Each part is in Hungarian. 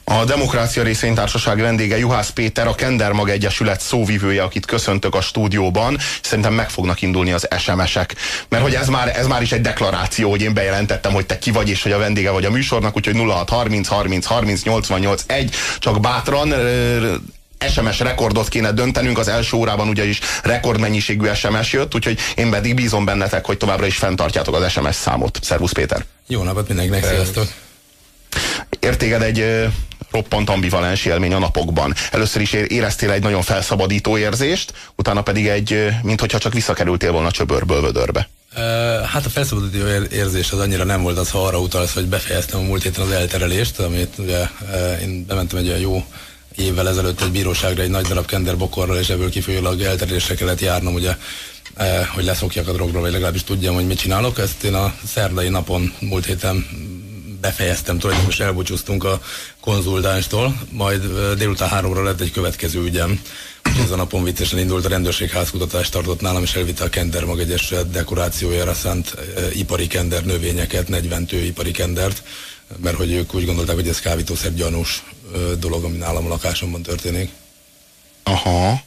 A Demokrácia Részvénytársaság vendége Juhász Péter, a Kendermag Egyesület szóvivője, akit köszöntök a stúdióban. Szerintem meg fognak indulni az SMS-ek. Mert hogy ez már is egy deklaráció, hogy én bejelentettem, hogy te ki vagy, és hogy a vendége vagy a műsornak, úgyhogy 0630 30 30 88 1, csak bátran SMS rekordot kéne döntenünk, az első órában ugyanis rekordmennyiségű SMS jött, úgyhogy én pedig bízom bennetek, hogy továbbra is fenntartjátok az SMS számot. Szervusz Péter! Jó napot mindenkinek, sziasztok! Értéged egy roppant ambivalens élmény a napokban. Először is éreztél egy nagyon felszabadító érzést, utána pedig minthogyha csak visszakerültél volna csöbörből vödörbe. Hát a felszabadító érzés az annyira nem volt az, ha arra utalsz, hogy befejeztem a múlt héten az elterelést, amit ugye én bementem egy olyan jó évvel ezelőtt egy bíróságra egy nagy darab kenderbokorral, és ebből kifolyólag elterelésre kellett járnom, ugye, hogy leszokjak a drogról, vagy legalábbis tudjam, hogy mit csinálok. Ezt én a szerdai napon múlt héten befejeztem, tulajdonképpen elbúcsúztunk a konzultánstól, majd délután 3-ra lett egy következő ügyem. Ez a napon viccesen indult, a rendőrség házkutatást tartott nálam, és elvitte a Kendermag Egyesület dekorációjára szánt ipari kender növényeket, 40 ipari kendert, mert hogy ők úgy gondolták, hogy ez kábítószer gyanús dolog, ami nálam a lakásomban történik. Aha.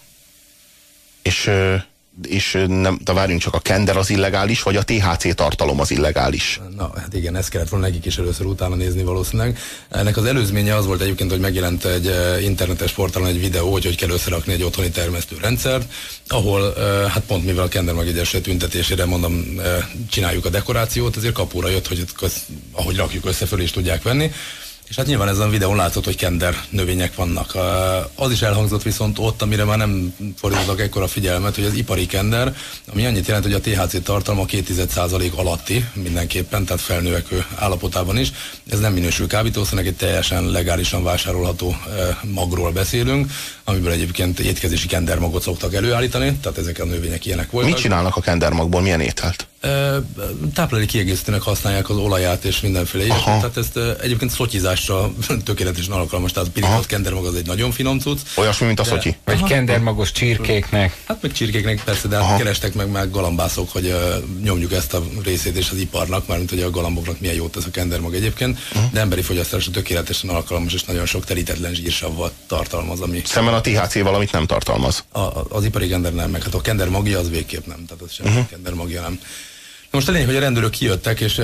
És nem, de várjunk csak, a kender az illegális, vagy a THC tartalom az illegális? Na, hát igen, ezt kellett volna nekik is először utána nézni valószínűleg. Ennek az előzménye az volt egyébként, hogy megjelent egy internetes portálon egy videó, hogy kell összerakni egy otthoni termesztőrendszert, ahol hát pont mivel a Kendermag Egyesület tüntetésére mondom, csináljuk a dekorációt, ezért kapóra jött, hogy ahogy rakjuk össze, föl is tudják venni. És hát nyilván ezen a videón látszott, hogy kender növények vannak. Az is elhangzott viszont ott, amire már nem fordítottak ekkora figyelmet, hogy az ipari kender, ami annyit jelent, hogy a THC tartalma 2% alatti mindenképpen, tehát felnövekvő állapotában is. Ez nem minősül kábítószernek, egy teljesen legálisan vásárolható magról beszélünk, amiből egyébként étkezési kendermagot szoktak előállítani, tehát ezek a növények ilyenek voltak. Mit csinálnak a kendermagból, milyen ételt? Táplálék kiegészítőnek használják az olaját és mindenféle ilyet. Tehát ezt egyébként szotyizásra tökéletesen alkalmas, tehát a pirikott kendermag az egy nagyon finom cucc. Olyasmi, mint a szotyi. Vagy kendermagos csirkéknek. Hát meg csirkéknek persze, de hát kerestek meg galambászok, hogy nyomjuk ezt a részét és az iparnak, mármint hogy a galamboknak milyen jót ez a kendermag egyébként, de emberi fogyasztásra tökéletesen alkalmas, és nagyon sok terítetlen zsírsavvat tartalmaz, ami... Szemben a THC valamit nem tartalmaz. Az ipari kender nem, meg hát a kendermagja az végképp nem, tehát az sem kendermagja nem. Most a lényeg, hogy a rendőrök kijöttek, és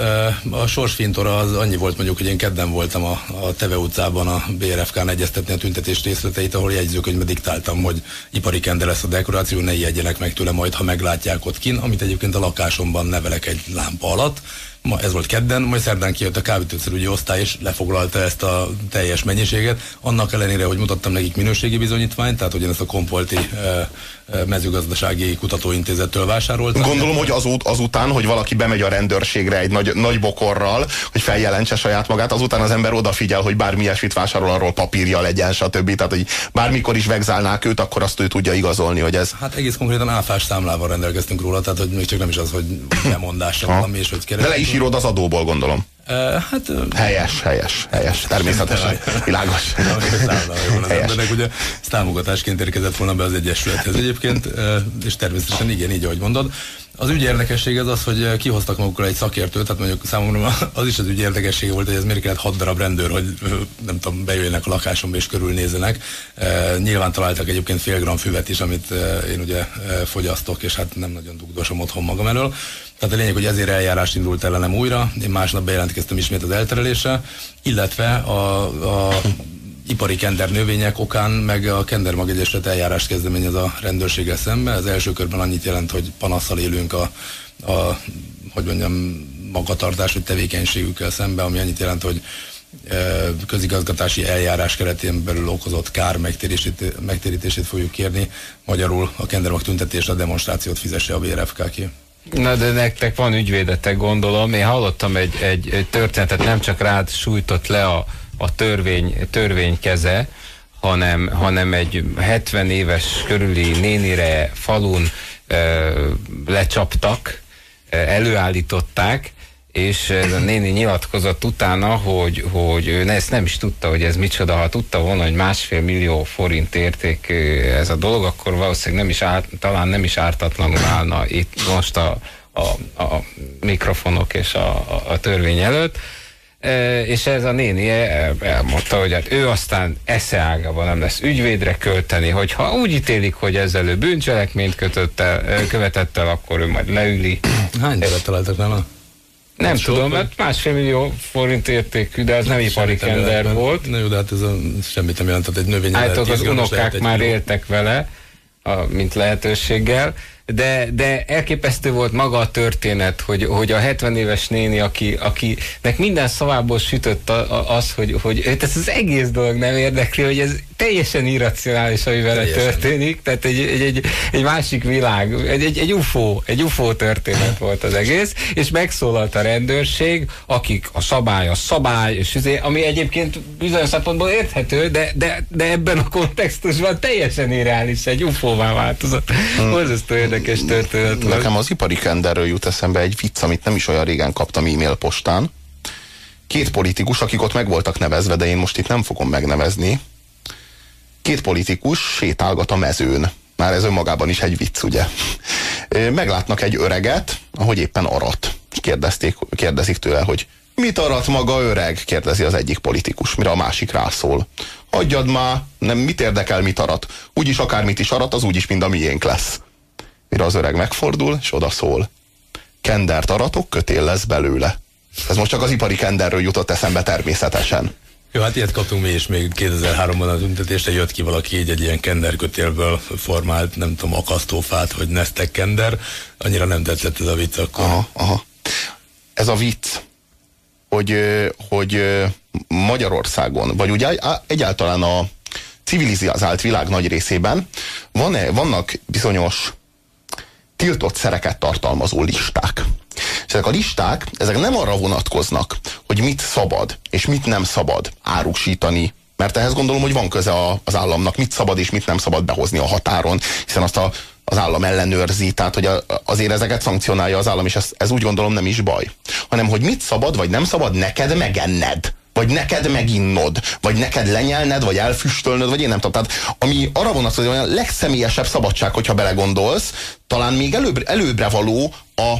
a sorsfintora az annyi volt, mondjuk, hogy én kedden voltam a Teve utcában a BRFK-n egyeztetni a tüntetés részleteit, ahol jegyzőkönyvbe diktáltam, hogy ipari kender lesz a dekoráció, ne ijedjenek meg tőle majd, ha meglátják ott kin, amit egyébként a lakásomban nevelek egy lámpa alatt. Ma ez volt kedden, majd szerdán kijött a kábítószerügyi osztály, és lefoglalta ezt a teljes mennyiséget. Annak ellenére, hogy mutattam nekik minőségi bizonyítványt, tehát hogy én ezt a Kompolti mezőgazdasági kutatóintézettől vásároltam. Gondolom, hogy azután, hogy valaki bemegy a rendőrségre egy nagy bokorral, hogy feljelentse saját magát, azután az ember odafigyel, hogy bármi ilyesmit vásárol, arról papírja legyen, stb. Tehát, hogy bármikor is vegzálnák őt, akkor azt ő tudja igazolni, hogy ez... Hát egész konkrétan áfás számlával rendelkeztünk róla, tehát hogy még csak nem is az, hogy lemondásra valami, és hogy keresünk. De le is írod az adóból, gondolom. Hát... Helyes, természetesen, világos. Helyes. Ugye ez támogatásként érkezett volna be az Egyesülethez egyébként, és természetesen igen, így ahogy mondod. Az ügy érdekessége az, hogy kihoztak magukkal egy szakértőt, tehát mondjuk számomra az is az ügy érdekessége volt, hogy ez miért kellett 6 darab rendőr, hogy nem tudom, bejöjjenek a lakásomba és körülnézzenek. Nyilván találtak egyébként fél gram füvet is, amit én ugye fogyasztok, és hát nem nagyon dugdosom otthon magam elől. Tehát a lényeg, hogy ezért eljárás indult ellenem újra, én másnap bejelentkeztem ismét az elterelésre, illetve a ipari kender növények okán meg a Kendermag Egyesület eljárást kezdeményez a rendőrséggel szemben. Ez első körben annyit jelent, hogy panasszal élünk a hogy mondjam, magatartás vagy tevékenységükkel szemben, ami annyit jelent, hogy közigazgatási eljárás keretén belül okozott kár megtérítését fogjuk kérni. Magyarul a Kendermag tüntetésre a demonstrációt fizesse a BRFK ki. Na de nektek van ügyvédetek, gondolom. Én hallottam egy történetet, nem csak rád sújtott le a törvény keze, hanem egy 70 éves körüli nénire falun lecsaptak, előállították, és ez a néni nyilatkozott utána, hogy ő ezt nem is tudta, hogy ez micsoda. Ha tudta volna, hogy 1,5 millió forint érték ez a dolog, akkor valószínűleg talán nem is ártatlanul állna itt most a mikrofonok és a törvény előtt. és ez a néni elmondta, hogy hát ő aztán eszeágában nem lesz ügyvédre költeni, hogyha úgy ítélik, hogy ezzel ő bűncselekményt követett el, akkor ő majd leüli. Hány évet találtak nála? Nem tudom, mert 1,5 millió forint értékű, de az nem ipari kender volt. Na jó, de hát ez semmit nem jelentett, egy növény. Általában az unokák már éltek vele, mint lehetőséggel, de elképesztő volt maga a történet, hogy a 70 éves néni, akinek minden szavából sütött az, hogy ez az egész dolog nem érdekli, hogy ez teljesen irracionális, ami vele történik, tehát egy másik világ, egy UFO történet volt az egész, és megszólalt a rendőrség, akik a szabály, és ami egyébként bizonyos szempontból érthető, de ebben a kontextusban teljesen irreális, egy UFO-vá változott. Borzasztó érdekes történet. Nekem az ipari kenderről jut eszembe egy vicc, amit nem is olyan régen kaptam e-mail postán. 2 politikus, akik ott meg voltak nevezve, de én most itt nem fogom megnevezni. 2 politikus sétálgat a mezőn. Már ez önmagában is egy vicc, ugye? Meglátnak egy öreget, ahogy éppen arat. Kérdezik tőle, hogy mit arat maga öreg? Kérdezi az egyik politikus, mire a másik rászól. Hagyjad már, nem, mit érdekel, mit arat? Úgyis akármit is arat, az úgyis mind a miénk lesz. Mire az öreg megfordul, és odaszól. Kendert aratok, kötél lesz belőle. Ez most csak az ipari kenderről jutott eszembe természetesen. Jó, hát ilyet kaptunk mi is, még 2003-ban a tüntetésre jött ki valaki egy ilyen kenderkötélből formált, nem tudom, akasztófát, hogy Neztek kender. Annyira nem tetszett ez a vicc akkor. Aha. Ez a vicc, hogy Magyarországon, vagy ugye egyáltalán a civilizált világ nagy részében vannak bizonyos tiltott szereket tartalmazó listák. És ezek a listák, ezek nem arra vonatkoznak, hogy mit szabad és mit nem szabad árusítani, mert ehhez gondolom, hogy van köze az államnak, mit szabad és mit nem szabad behozni a határon, hiszen azt az állam ellenőrzi, tehát hogy azért ezeket szankcionálja az állam, és ez úgy gondolom nem is baj. Hanem, hogy mit szabad vagy nem szabad neked megenned, vagy neked meginnod, vagy neked lenyelned, vagy elfüstölnöd, vagy én nem tudom. Tehát ami arra vonatkozik, hogy a legszemélyesebb szabadság, hogyha belegondolsz, talán még előbbre való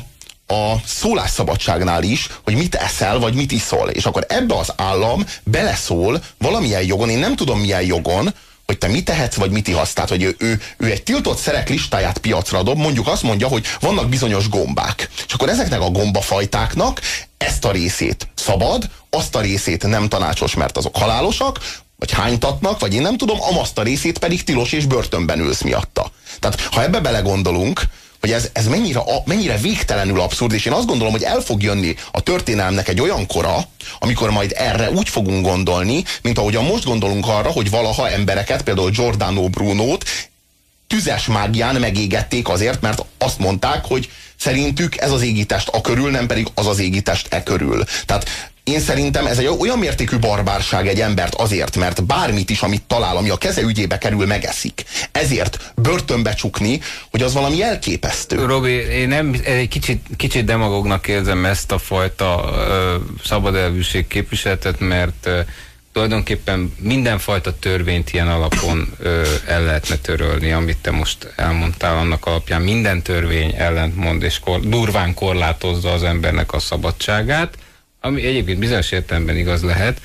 a szólásszabadságnál is, hogy mit eszel, vagy mit iszol. És akkor ebbe az állam beleszól valamilyen jogon, én nem tudom milyen jogon, hogy te mit tehetsz, vagy mit ihatsz. Tehát, hogy ő egy tiltott szerek listáját piacra dob, mondjuk azt mondja, hogy vannak bizonyos gombák. És akkor ezeknek a gombafajtáknak ezt a részét szabad, azt a részét nem tanácsos, mert azok halálosak, vagy hánytatnak, vagy én nem tudom, azt a részét pedig tilos és börtönben ülsz miatta. Tehát, ha ebbe belegondolunk, hogy ez mennyire végtelenül abszurd, és én azt gondolom, hogy el fog jönni a történelmnek egy olyan kora, amikor majd erre úgy fogunk gondolni, mint ahogyan most gondolunk arra, hogy valaha embereket, például Giordano Brunót tüzes mágián megégették azért, mert azt mondták, hogy szerintük ez az égitest a körül, nem pedig az az égitest e körül. Tehát én szerintem ez egy olyan mértékű barbárság egy embert azért, mert bármit is, amit talál, ami a keze ügyébe kerül, megeszik. Ezért börtönbe csukni, hogy az valami elképesztő. Robi, én nem, egy kicsit demagógnak érzem ezt a fajta szabadelvűség képviseletet, mert tulajdonképpen mindenfajta törvényt ilyen alapon el lehetne törölni, amit te most elmondtál, annak alapján minden törvény ellentmond és durván korlátozza az embernek a szabadságát, ami egyébként bizonyos értelemben igaz lehet,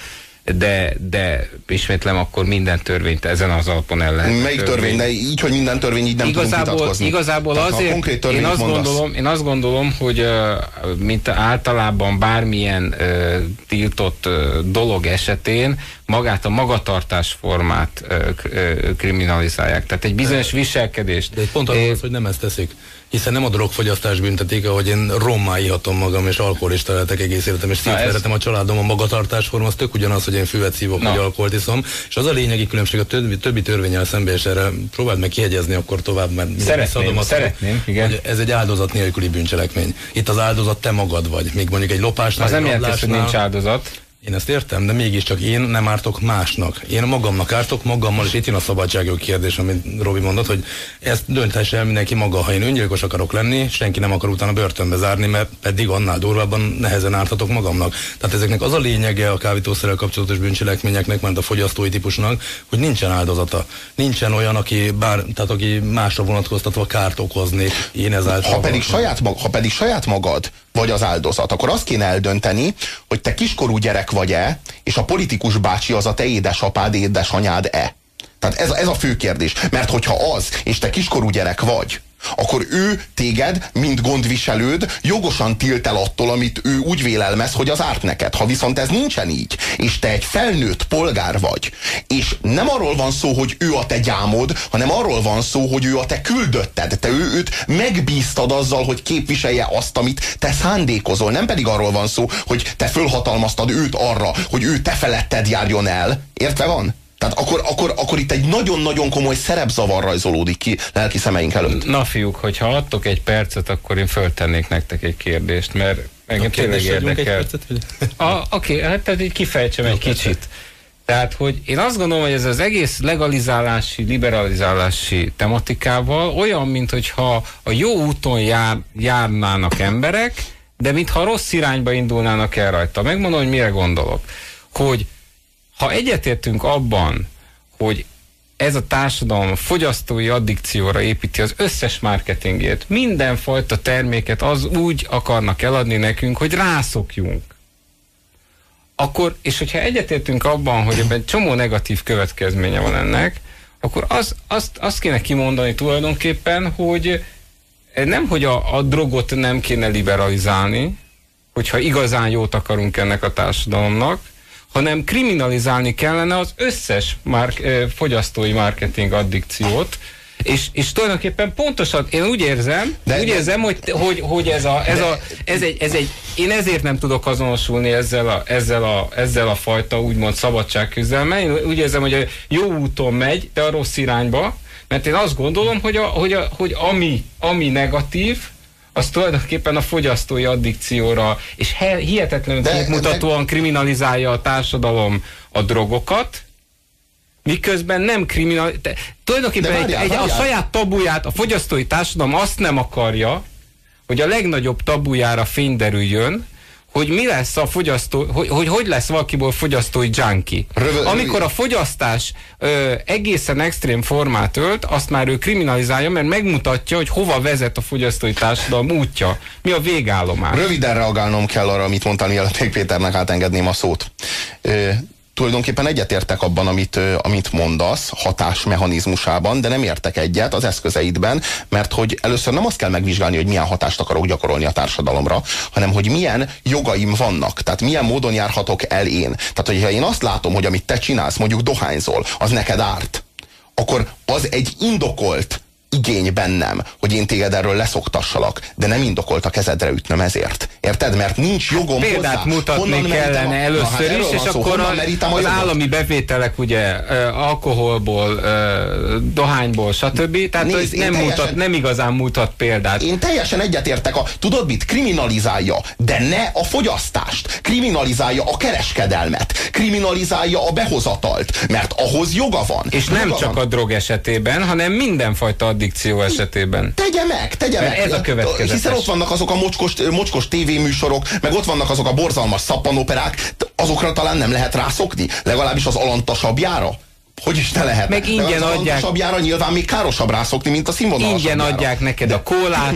de ismétlem, akkor minden törvényt ezen az alapon el lehet. Melyik törvény? De így, hogy minden törvény, így nem tudunk vitatkozni. Igazából azért, én azt gondolom, hogy mint általában bármilyen tiltott dolog esetén magát a magatartásformát kriminalizálják. Tehát egy bizonyos viselkedést. De egy pont az, hogy nem ezt teszik. Hiszen nem a drogfogyasztás büntetik, ahogy én rommá ihatom magam, és alkoholista lehetek egész életem, és szétveretem a családom, a magatartásforma, az tök ugyanaz, hogy én füvet szívok, vagy alkoholt iszom, és az a lényegi különbség a többi törvénnyel szemben, és erre próbáld meg kihegyezni akkor tovább, mert szeretném, igen. Hogy ez egy áldozat nélküli bűncselekmény. Itt az áldozat te magad vagy, még mondjuk egy lopásnál, az nem jelenti, hogy nincs áldozat. Én ezt értem, de mégiscsak én nem ártok másnak. Én magamnak ártok, magammal, és itt jön a szabadságjog kérdés, amit Robi mondott, hogy ezt dönthesse el mindenki maga. Ha én öngyilkos akarok lenni, senki nem akar utána börtönbe zárni, mert pedig annál durvábban nehezen árthatok magamnak. Tehát ezeknek az a lényege a kábítószerrel kapcsolatos bűncselekményeknek, mert a fogyasztói típusnak, hogy nincsen áldozata. Nincsen olyan, aki aki másra vonatkoztatva kárt okozni. Én ezáltal. Ha pedig saját magad vagy az áldozat. Akkor azt kéne eldönteni, hogy te kiskorú gyerek vagy-e, és a politikus bácsi az a te édesapád, édesanyád-e. Tehát ez a fő kérdés. Mert hogyha az, és te kiskorú gyerek vagy, akkor ő téged, mint gondviselőd, jogosan tilt el attól, amit ő úgy vélelmez, hogy az árt neked. Ha viszont ez nincsen így, és te egy felnőtt polgár vagy, és nem arról van szó, hogy ő a te gyámod, hanem arról van szó, hogy ő a te küldötted. Te őt megbíztad azzal, hogy képviselje azt, amit te szándékozol. Nem pedig arról van szó, hogy te fölhatalmaztad őt arra, hogy ő te feletted járjon el. Értve van? Tehát akkor itt egy nagyon-nagyon komoly szerepzavar rajzolódik ki lelki szemeink előtt. Na fiúk, hogyha adtok egy percet, akkor én föltennék nektek egy kérdést, mert engem tényleg érdekel. Oké, hát tehát így kifejtsem egy kicsit. Tehát, hogy én azt gondolom, hogy ez az egész legalizálási, liberalizálási tematikával olyan, mintha a jó úton járnának emberek, de mintha rossz irányba indulnának el rajta. Megmondom, hogy mire gondolok. Hogy ha egyetértünk abban, hogy ez a társadalom fogyasztói addikcióra építi az összes marketingét, mindenfajta terméket az úgy akarnak eladni nekünk, hogy rászokjunk. Akkor, és hogyha egyetértünk abban, hogy ebben csomó negatív következménye van ennek, akkor azt kéne kimondani tulajdonképpen, hogy nem, hogy a drogot nem kéne liberalizálni, hogyha igazán jót akarunk ennek a társadalomnak, hanem kriminalizálni kellene az összes fogyasztói marketing addikciót, és tulajdonképpen pontosan én úgy érzem, hogy én ezért nem tudok azonosulni ezzel a fajta úgymond szabadságküzdelemmel. Én úgy érzem, hogy a jó úton megy, de a rossz irányba, mert én azt gondolom, hogy ami negatív, az tulajdonképpen a fogyasztói addikcióra, és hihetetlenül képmutatóan kriminalizálja a társadalom a drogokat, miközben nem tulajdonképpen a saját tabuját, a fogyasztói társadalom azt nem akarja, hogy a legnagyobb tabujára fény derüljön, hogy mi lesz a fogyasztó, hogy lesz valakiból fogyasztói junkie. Amikor a fogyasztás egészen extrém formát ölt, azt már ő kriminalizálja, mert megmutatja, hogy hova vezet a fogyasztói társadalom útja. Mi a végállomás. Röviden reagálnom kell arra, amit mondtál, mielőtt még Péternek átengedném a szót. Tulajdonképpen egyetértek abban, amit mondasz, hatásmechanizmusában, de nem értek egyet az eszközeidben, mert hogy először nem azt kell megvizsgálni, hogy milyen hatást akarok gyakorolni a társadalomra, hanem hogy milyen jogaim vannak, tehát milyen módon járhatok el én. Tehát, hogyha én azt látom, hogy amit te csinálsz, mondjuk dohányzol, az neked árt, akkor az egy indokolt igény bennem, hogy én téged erről leszoktassalak, de nem indokolt a kezedre ütnöm ezért. Érted? Mert nincs jogom hozzá. Példát mutatni kellene először is, és akkor az állami bevételek ugye alkoholból, dohányból, stb. Tehát nézd, nem igazán mutat példát. Én teljesen egyetértek. Tudod mit? Kriminalizálja, de ne a fogyasztást. Kriminalizálja a kereskedelmet. Kriminalizálja a behozatalt, mert ahhoz joga van. És nem csak a drog esetében, hanem mindenfajta addikció esetében. Tegye meg! Ez a következetes. Hiszen ott vannak azok a mocskos tévéműsorok, meg ott vannak azok a borzalmas szappanoperák, azokra talán nem lehet rászokni, legalábbis az alantasabjára. Hogy is ne lehet? Meg ingyen adják. Az alantasabjára nyilván még károsabb rászokni, mint a színvonalasabbjára. Ingyen adják neked a kólát,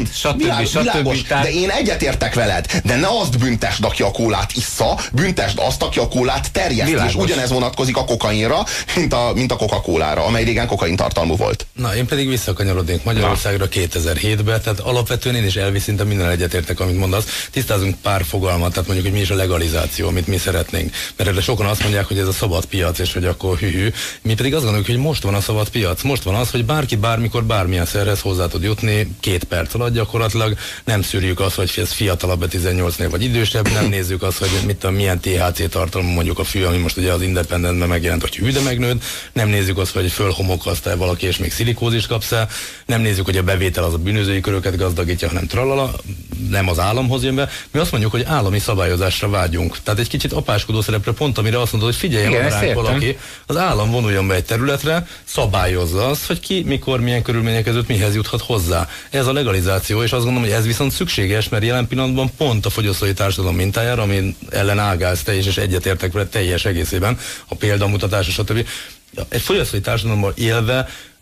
stb. De én egyetértek veled, de ne azt büntesd, aki a kólát issza, büntesd azt, aki a kólát terjeszti. És ugyanez vonatkozik a kokainra, mint a Coca-Colára, amely régen kokain tartalmú volt. Na, én pedig visszakanyarodnék Magyarországra 2007-be, tehát alapvetően én is elvi szinte minden egyetértek, amit mondasz. Tisztázunk pár fogalmat, tehát mondjuk, hogy mi is a legalizáció, amit mi szeretnénk. Mert erre sokan azt mondják, hogy ez a szabad piac, és hogy akkor hűhű. Mi pedig azt gondoljuk, hogy most van a szabad piac. Most van az, hogy bárki bármikor bármilyen szerhez hozzá tud jutni 2 perc alatt gyakorlatilag. Nem szűrjük azt, hogy ez fiatalabb 18-nél vagy idősebb, nem nézzük azt, hogy milyen THC tartalmú mondjuk a fű, ami most ugye az Independentben megjelent, hogy hű, de megnőtt. Nem nézzük azt, hogy fölhomokozta valaki és még szilikózist kapsz el. Nem nézzük, hogy a bevétel az a bűnözői köröket gazdagítja, hanem tralala, nem az államhoz jön be. Mi azt mondjuk, hogy állami szabályozásra vágyunk. Tehát egy kicsit apáskodó szerepre, pont amire azt mondod, hogy figyeljen ránk valaki, az állam vonuljon be egy területre, szabályozza azt, hogy ki, mikor, milyen körülmények között mihez juthat hozzá. Ez a legalizáció, és azt gondolom, hogy ez viszont szükséges, mert jelen pillanatban pont a fogyasztói társadalom mintájára, ami ellen ágálsz te is, és egyetértek vele teljes egészében, a példamutatása, stb. Egy fogyasztói társadalomban élve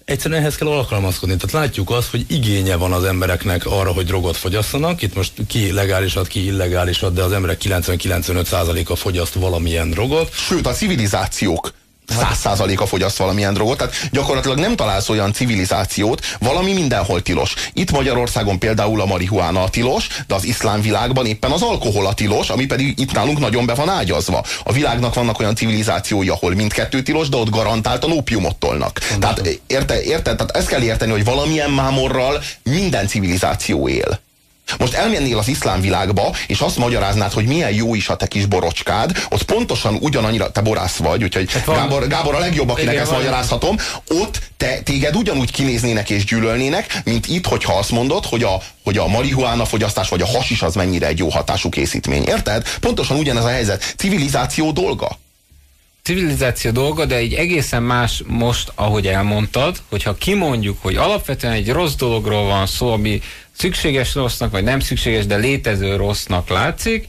Egyszerűen ehhez kell alkalmazkodni. Tehát látjuk azt, hogy igénye van az embereknek arra, hogy drogot fogyasszanak. Itt most ki legálisat, ki illegálisat, de az emberek 90-95%-a fogyaszt valamilyen drogot. Sőt, a civilizációk 100%-a fogyaszt valamilyen drogot, tehát gyakorlatilag nem találsz olyan civilizációt, valami mindenhol tilos. Itt Magyarországon például a marihuána a tilos, de az iszlám világban éppen az alkohol a tilos, ami pedig itt nálunk nagyon be van ágyazva. A világnak vannak olyan civilizációi, ahol mindkettő tilos, de ott garantáltan ópiumot tolnak. Tehát érted? Tehát ezt kell érteni, hogy valamilyen mámorral minden civilizáció él. Most elmennél az iszlám világba, és azt magyaráznád, hogy milyen jó is a te kis borocskád, ott pontosan ugyanannyira, te borász vagy, úgyhogy Gábor a legjobb, akinek ezt magyarázhatom, ott téged ugyanúgy kinéznének és gyűlölnének, mint itt, hogyha azt mondod, hogy a marihuána fogyasztás vagy a hasis az mennyire egy jó hatású készítmény. Érted? Pontosan ugyanez a helyzet. Civilizáció dolga. Civilizáció dolga, de egy egészen más most, ahogy elmondtad, hogyha kimondjuk, hogy alapvetően egy rossz dologról van szó, ami szükséges rossznak, vagy nem szükséges, de létező rossznak látszik,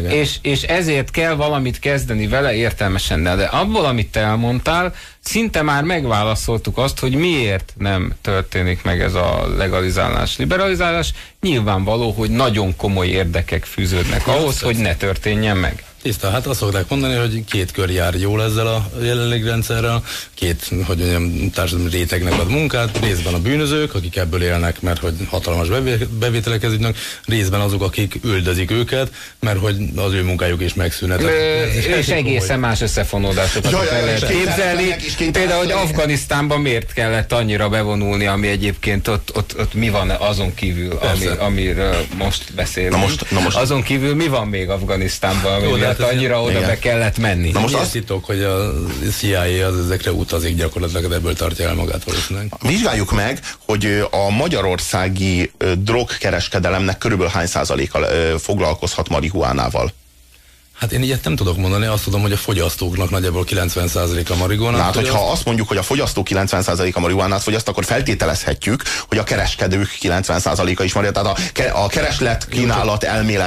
és ezért kell valamit kezdeni vele értelmesen. De abból, amit te elmondtál, szinte már megválaszoltuk azt, hogy miért nem történik meg ez a legalizálás, liberalizálás. Nyilvánvaló, hogy nagyon komoly érdekek fűződnek ahhoz, hogy ne történjen meg. Tiszta, hát azt szokták mondani, hogy két kör jár jól ezzel a jelenlegi rendszerrel, két, hogy mondjam, társadalmi rétegnek ad munkát, részben a bűnözők, akik ebből élnek, mert hogy hatalmas bevételekhez jutnak, részben azok, akik üldözik őket, mert hogy az ő munkájuk is megszűnet. És egészen más összefonódásokat lehet képzelni. Például, hogy Afganisztánban miért kellett annyira bevonulni, ami egyébként ott mi van azon kívül, amiről most beszélünk. Na most. Azon kívül mi van még Afganisztánban, annyira oda be kellett menni. Na most azt titok, hogy a CIA az ezekre utazik gyakorlatilag, ebből tartja el magát valószínűleg. Vizsgáljuk meg, hogy a magyarországi drogkereskedelemnek körülbelül hány százaléka foglalkozhat marihuánával. Hát én ilyet nem tudok mondani, azt tudom, hogy a fogyasztóknak nagyjából 90%-a marihuánát. Hát, hogyha azt mondjuk, hogy a fogyasztó 90%-a marihuánát fogyaszt, akkor feltételezhetjük, hogy a kereskedők 90%-a is marihuánát. Tehát a kereslet kínálat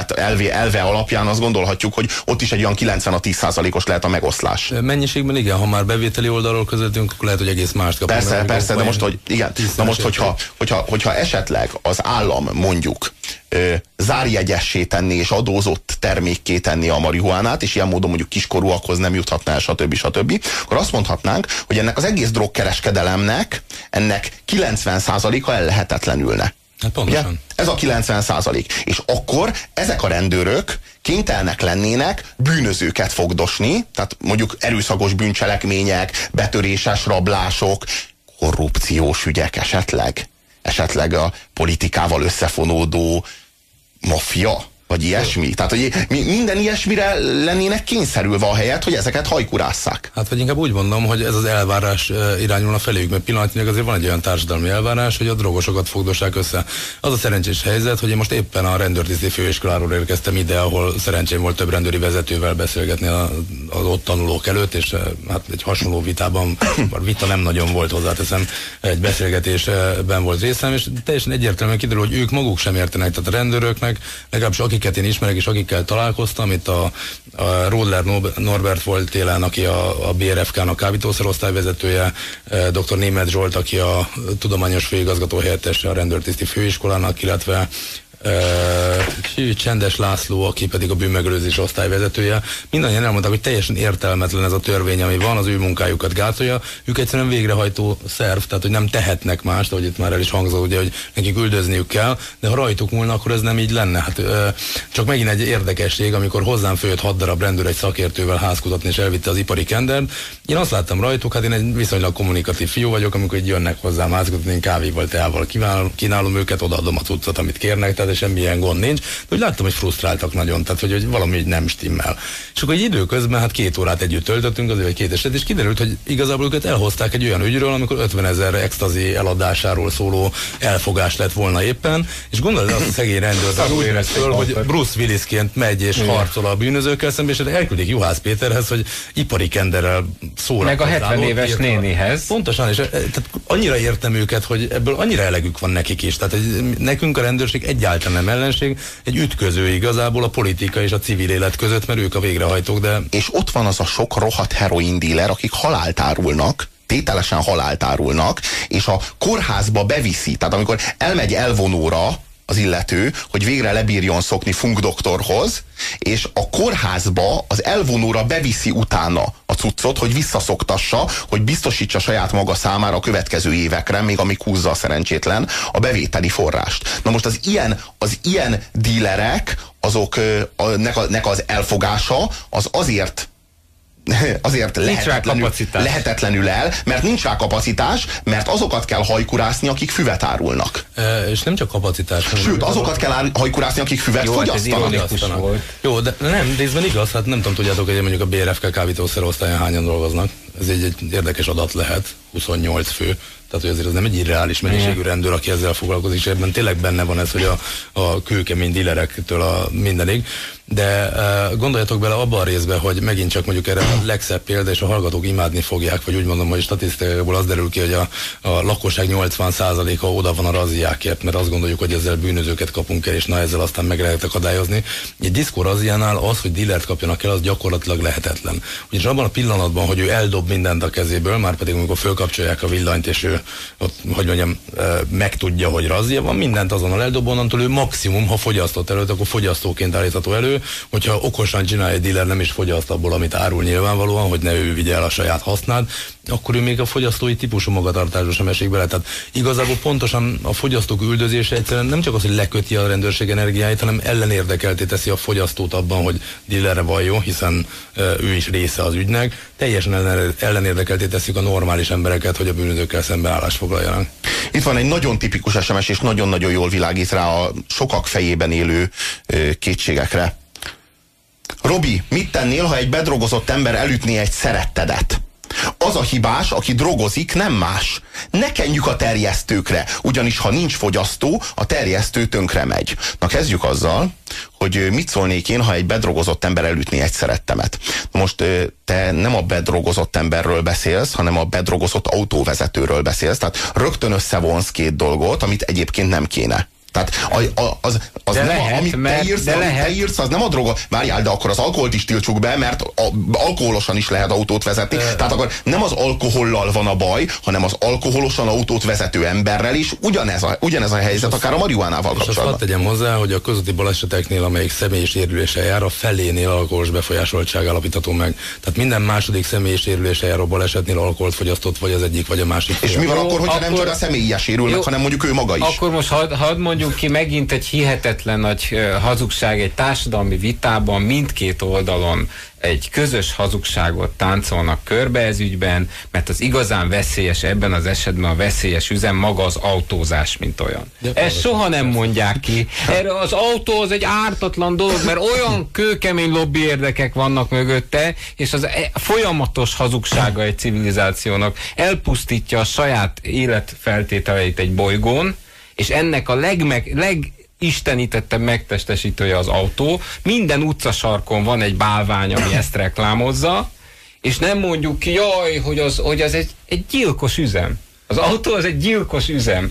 elve alapján azt gondolhatjuk, hogy ott is egy olyan 90-10%-os lehet a megoszlás. Mennyiségben igen, ha már bevételi oldalról közöttünk, akkor lehet, hogy egész mást kapunk. Persze, de most, hogy igen. Na most, hogyha esetleg az állam mondjuk zárjegyessé tenni és adózott termékké tenni a marihuánát, és ilyen módon mondjuk kiskorúakhoz nem juthatna el, stb., akkor azt mondhatnánk, hogy ennek az egész drogkereskedelemnek ennek 90%-a ellehetetlenülne. Hát pontosan. Ugye? Ez a 90%. És akkor ezek a rendőrök kénytelenek lennének bűnözőket fogdosni, tehát mondjuk erőszakos bűncselekmények, betöréses rablások, korrupciós ügyek esetleg a politikával összefonódó maffia, vagy ilyesmi. Tehát, hogy minden ilyesmire lennének kényszerülve a helyet, hogy ezeket hajkurásszák. Hát, vagy inkább úgy mondom, hogy ez az elvárás irányulna feléjük, mert pillanatnyilag azért van egy olyan társadalmi elvárás, hogy a drogosokat fogdossák össze. Az a szerencsés helyzet, hogy én most éppen a rendőrtiszti főiskoláról érkeztem ide, ahol szerencsém volt több rendőri vezetővel beszélgetni az ott tanulók előtt, és hát egy hasonló vitában, vita nem nagyon volt, hozzáteszem, egy beszélgetésben volt részem, és teljesen egyértelműen kiderül, hogy ők maguk sem értenek, tehát a rendőröknek, legalábbis akiket én ismerek, és akikkel találkoztam, itt a Rodler Norbert volt télen, aki a BRFK-nak kábítószerosztályvezetője, dr. Németh Zsolt, aki a tudományos főigazgató helyettese a rendőrtiszti főiskolának, illetve Csendes László, aki pedig a bűnmegelőzés osztályvezetője. Mindannyian elmondták, hogy teljesen értelmetlen ez a törvény, ami van, az ő munkájukat gátolja. Ők egyszerűen végrehajtó szerv, tehát hogy nem tehetnek mást, ahogy itt már el is hangzott, ugye, hogy nekik üldözniük kell, de ha rajtuk múlna, akkor ez nem így lenne. Hát csak megint egy érdekesség, amikor hozzám följött 6 darab rendőr egy szakértővel házkutatni, és elvitte az ipari kendert. Én azt láttam rajtuk, hát én egy viszonylag kommunikatív fiú vagyok, amikor így jönnek hozzám házkutatni, én kávéval, teával kínálom őket, odaadom a cuccot, amit kérnek, tehát semmilyen gond nincs, de hogy láttam, hogy frusztráltak nagyon, tehát hogy valami így nem stimmel. És akkor egy időközben hát 2 órát együtt töltöttünk, azért egy 2 eset, és kiderült, hogy igazából őket elhozták egy olyan ügyről, amikor 50 000 extazi eladásáról szóló elfogás lett volna éppen, és gondolod azt a szegény rendőrt úgy érez föl, hogy Bruce Willisként megy és harcol a bűnözőkkel szemben, és elküldik Juhász Péterhez, hogy ipari kenderrel szórakozzál. Meg a 70 éves nénihez. Pontosan, és tehát annyira értem őket, hogy ebből annyira elegük van nekik is. Tehát nekünk a rendőrség egyáltalán nem ellenség, egy ütköző igazából a politika és a civil élet között, mert ők a végrehajtók, de... És ott van az a sok rohadt heroin díler, akik halált árulnak, tételesen halált árulnak, és a kórházba beviszi, tehát amikor elmegy elvonóra az illető, hogy végre lebírjon szokni funkdoktorhoz, és a kórházba az elvonóra beviszi utána a cuccot, hogy visszaszoktassa, hogy biztosítsa saját maga számára a következő évekre, még amíg húzza a szerencsétlen, a bevételi forrást. Na most az ilyen dílerek, nek az elfogása az azért lehetetlenül el, mert nincs rá kapacitás, mert azokat kell hajkurászni, akik füvet árulnak. És nem csak kapacitás. Sőt, azokat kell hajkurászni, akik füvet fogyasztanak. Jó, de nem, részben igaz, hát nem tudom, tudjátok, hogy mondjuk a BRFK kábítószer osztályon hányan dolgoznak. Ez egy érdekes adat lehet, 28 fő. Tehát, hogy azért ez nem egy irreális mennyiségű rendőr, aki ezzel foglalkozik, és ebben tényleg benne van ez, hogy a kőkemény dílerektől a mindenig. De gondoljatok bele abban a részben, hogy megint csak mondjuk erre a legszebb példa, és a hallgatók imádni fogják, vagy úgy mondom, hogy statisztikából az derül ki, hogy a lakosság 80%-a oda van a razziákért, mert azt gondoljuk, hogy ezzel bűnözőket kapunk el, és na ezzel aztán meg lehet akadályozni. Egy diszkó razziánál az, hogy dílert kapjanak el, az gyakorlatilag lehetetlen. Ugyanis abban a pillanatban, hogy ő eldob mindent a kezéből, már pedig amikor fölkapcsolják a villanyt, és ő ott, hogy mondjam, megtudja, hogy razzia van, mindent azonnal eldob, onnantól ő maximum, ha fogyasztott előtt, akkor fogyasztóként állítható elő, hogyha okosan csinálja egy díler, nem is fogyaszt abból, amit árul nyilvánvalóan, hogy ne ő vigye el a saját hasznát, akkor ő még a fogyasztói típusú magatartásba sem esik bele. Tehát igazából pontosan a fogyasztók üldözése egyszerűen nem csak az, hogy leköti a rendőrség energiáit, hanem ellenérdekelté teszi a fogyasztót abban, hogy dílerre valljon, hiszen ő is része az ügynek. Teljesen ellenérdekelté teszik a normális embereket, hogy a bűnözőkkel szemben állást foglaljanak. Itt van egy nagyon tipikus SMS, és nagyon-nagyon jól világít rá a sokak fejében élő kétségekre. Robi, mit tennél, ha egy bedrogozott ember elütné egy szerettedet? Az a hibás, aki drogozik, nem más. Ne kenjük a terjesztőkre, ugyanis ha nincs fogyasztó, a terjesztő tönkre megy. Na kezdjük azzal, hogy mit szólnék én, ha egy bedrogozott ember elütné egy szerettemet. Most te nem a bedrogozott emberről beszélsz, hanem a bedrogozott autóvezetőről beszélsz, tehát rögtön összevonsz két dolgot, amit egyébként nem kéne. Tehát amit te írsz, az nem a droga. Várjál, de akkor az alkoholt is tiltsuk be, mert alkoholosan is lehet autót vezetni. Tehát akkor nem az alkohollal van a baj, hanem az alkoholosan autót vezető emberrel is ugyanez a helyzet, akár a marihuánával kapcsolatban. Azt tegyem hozzá, hogy a közúti baleseteknél, amelyik személyi sérüléssel jár, a felénél alkoholos befolyásoltság állapítható meg. Tehát minden második személyi sérüléssel járó balesetnél alkoholt fogyasztott, vagy az egyik, vagy a másik. És mi van akkor, hogyha nem csak a személye sérül meg, hanem mondjuk ő maga is? Akkor most hadd mondjuk ki megint egy hihetetlen nagy hazugság egy társadalmi vitában, mindkét oldalon egy közös hazugságot táncolnak körbe ez ügyben, mert az igazán veszélyes ebben az esetben a veszélyes üzem maga az autózás, mint olyan. Ezt soha nem mondják ki. Erre az autó az egy ártatlan dolog, mert olyan kőkemény lobby érdekek vannak mögötte, és az folyamatos hazugsága egy civilizációnak elpusztítja a saját életfeltételeit egy bolygón, és ennek a legistenítettebb megtestesítője az autó. Minden utcasarkon van egy bálvány, ami ezt reklámozza, és nem mondjuk ki, jaj, hogy az egy gyilkos üzem. Az autó az egy gyilkos üzem.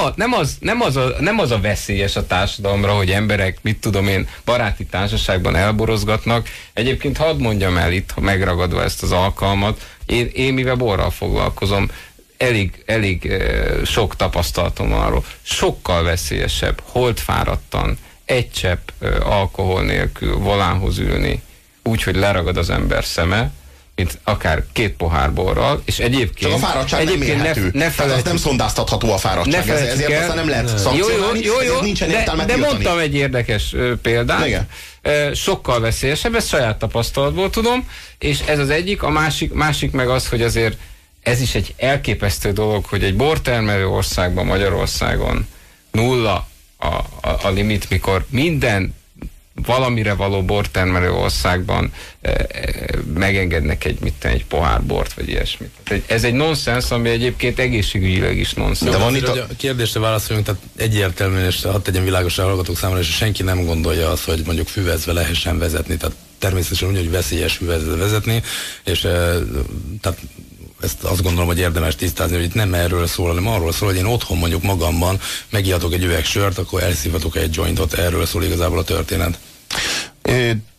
Nem az a veszélyes a társadalomra, hogy emberek, mit tudom én, baráti társaságban elborozgatnak. Egyébként hadd mondjam el itt, ha megragadva ezt az alkalmat, én mivel borral foglalkozom, elég sok tapasztalatom arról. Sokkal veszélyesebb, holtfáradtan, egy csepp alkohol nélkül volánhoz ülni, úgy, hogy leragad az ember szeme, mint akár 2 pohár borral, és egyébként... Csak a fáradtság nem mérhető. Az nem szondáztatható a fáradtság. Ezért aztán nem lehet szankcionálni, ezért nincsen értelme tiltani. De mondtam egy érdekes példát. Igen. Sokkal veszélyesebb, ezt saját tapasztalatból tudom, és ez az egyik, a másik meg az, hogy azért ez is egy elképesztő dolog, hogy egy bortermelő országban, Magyarországon 0 a limit, mikor minden valamire való bortermelő országban megengednek egy pohár bort, vagy ilyesmit. Ez egy nonsens, ami egyébként egészségügyileg is nonsens. De van itt a kérdésre válaszoljunk, tehát egyértelműen, és hadd tegyen világosra a hallgatók számára, és senki nem gondolja azt, hogy mondjuk füvezve lehessen vezetni, tehát természetesen úgy, hogy veszélyes füvezve vezetni, és tehát ezt azt gondolom, hogy érdemes tisztázni, hogy itt nem erről szól, hanem arról szól, hogy én otthon mondjuk magamban megihatok egy üveg sört, akkor elszívhatok egy jointot, erről szól igazából a történet.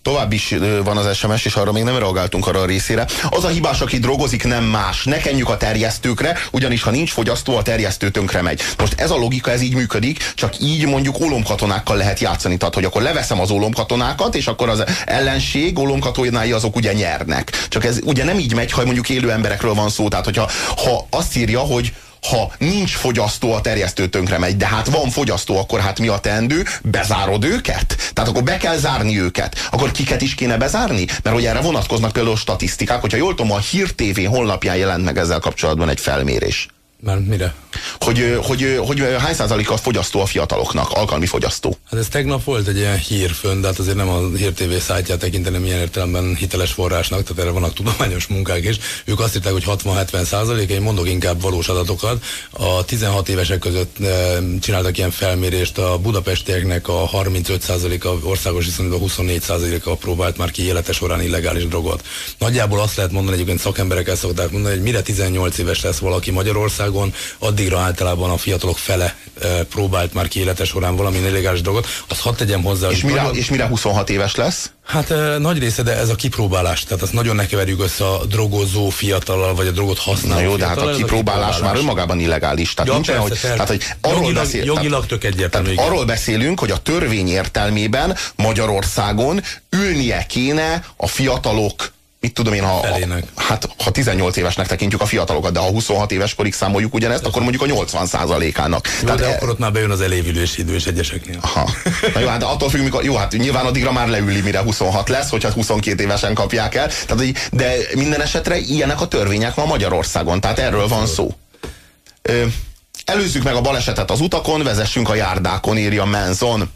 Tovább is van az SMS, és arra még nem reagáltunk arra a részére. Az a hibás, aki drogozik, nem más. Ne kenjük a terjesztőkre, ugyanis ha nincs fogyasztó, a terjesztő tönkre megy. Most ez a logika, ez így működik, csak így mondjuk ólomkatonákkal lehet játszani. Tehát, hogy akkor leveszem az ólomkatonákat, és akkor az ellenség ólomkatonái azok ugye nyernek. Csak ez ugye nem így megy, ha mondjuk élő emberekről van szó. Tehát, hogyha azt írja, hogy ha nincs fogyasztó, a terjesztő tönkre megy, de hát van fogyasztó, akkor hát mi a teendő? Bezárod őket? Tehát akkor be kell zárni őket. Akkor kiket is kéne bezárni? Mert hogy erre vonatkoznak például statisztikák, hogyha jól tudom, a Hír TV honlapján jelent meg ezzel kapcsolatban egy felmérés. Már mire? Hogy hány százalék a fogyasztó a fiataloknak, alkalmi fogyasztó? Hát ez tegnap volt egy ilyen hír fönn, de hát azért nem a Hír TV szájtját tekintenem ilyen értelemben hiteles forrásnak, tehát erre vannak tudományos munkák is. Ők azt írták, hogy 60-70%, én mondok inkább valós adatokat. A 16 évesek között csináltak ilyen felmérést, a budapestieknek a 35%-a országos viszonylatban 24%-a próbált már ki élete során illegális drogot. Nagyjából azt lehet mondani, egyébként szakemberek ezt szokták mondani, hogy mire 18 éves lesz valaki Magyarországon, addigra általában a fiatalok fele próbált már ki élete során valami illegális drogot. Azt hadd tegyem hozzá, és mire 26 éves lesz? Hát nagy része, de ez a kipróbálás. Tehát azt nagyon ne keverjük össze a drogozó fiatallal, vagy a drogot használó. Na jó, fiatallal, de hát a kipróbálás már önmagában illegális. Tehát ja, nincs olyan, hogy, tehát, hogy jogilag tök egyértelmű. Arról beszélünk, hogy a törvény értelmében Magyarországon ülnie kéne a fiatalok, mit tudom én, ha 18 évesnek tekintjük a fiatalokat, de ha 26 éves korig számoljuk ugyanezt, akkor mondjuk a 80%-ának. De akkor ott már bejön az elévülési idő és egyeseknél. Aha. Na jó, hát attól függ, mikor, jó, hát nyilván addigra már leüli, mire 26 lesz, hogyha 22 évesen kapják el. Tehát, de minden esetre ilyenek a törvények ma Magyarországon, tehát erről van szó. Előzzük meg a balesetet az utakon, vezessünk a járdákon, írja Manson.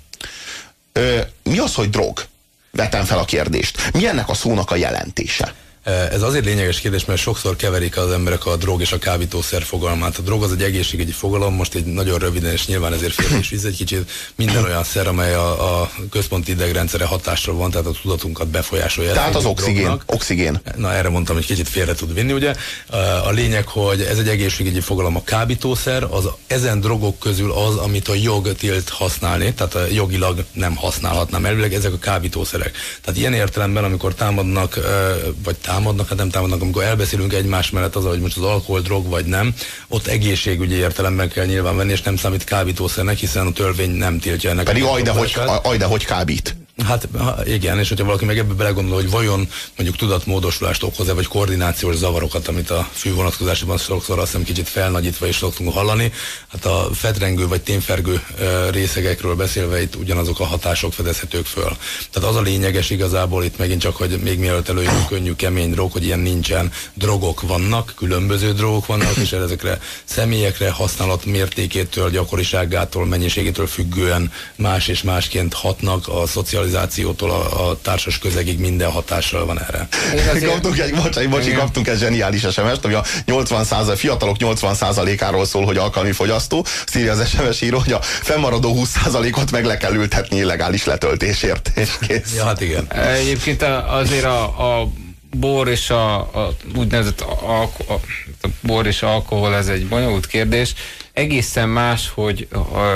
Mi az, hogy drog? Vetem fel a kérdést. Mi ennek a szónak a jelentése? Ez azért lényeges kérdés, mert sokszor keverik az emberek a drog és a kábítószer fogalmát. A drog az egy egészségügyi fogalom, most egy nagyon röviden, és nyilván ezért félre is víz egy kicsit. Minden olyan szer, amely a központi idegrendszere hatásra van, tehát a tudatunkat befolyásolja. Tehát az oxigén. Na, erre mondtam, hogy kicsit félre tud vinni, ugye. A lényeg, hogy ez egy egészségügyi fogalom. A kábítószer az ezen drogok közül az, amit a jog tilt használni, tehát jogilag nem használhatnám elvileg, ezek a kábítószerek. Tehát ilyen értelemben, amikor támadnak, hát nem támadnak, amikor elbeszélünk egymás mellett az, hogy most az alkohol drog vagy nem, ott egészségügyi értelemben kell nyilván venni, és nem számít kábítószernek, hiszen a törvény nem tiltja ennek. Pedig ajde, hogy kábít. Hát igen, és hogyha valaki meg ebbe belegondol, hogy vajon mondjuk tudatmódosulást okoz-e, vagy koordinációs zavarokat, amit a fű vonatkozásában sokszor azt hiszem kicsit felnagyítva is szoktunk hallani, hát a fetrengő vagy témfergő részegekről beszélve itt ugyanazok a hatások fedezhetők föl. Tehát az a lényeges igazából itt megint csak, hogy még mielőtt előjön könnyű, kemény drog, hogy ilyen nincsen, drogok vannak, különböző drogok vannak, és ezekre személyekre használat mértékétől, gyakoriságától, mennyiségétől függően más és másként hatnak, a szocializációtól a társas közegig minden hatással van erre. Kaptunk egy zseniális SMS-t, ami a fiatalok 80%-áról szól, hogy alkalmi fogyasztó. Azt írja az SMS író, hogy a fennmaradó 20%-ot meg le kell ültetni illegális letöltésért, és kész. Ja, hát igen. Egyébként azért a bor és a úgynevezett bor és alkohol, ez egy bonyolult kérdés. Egészen más, hogy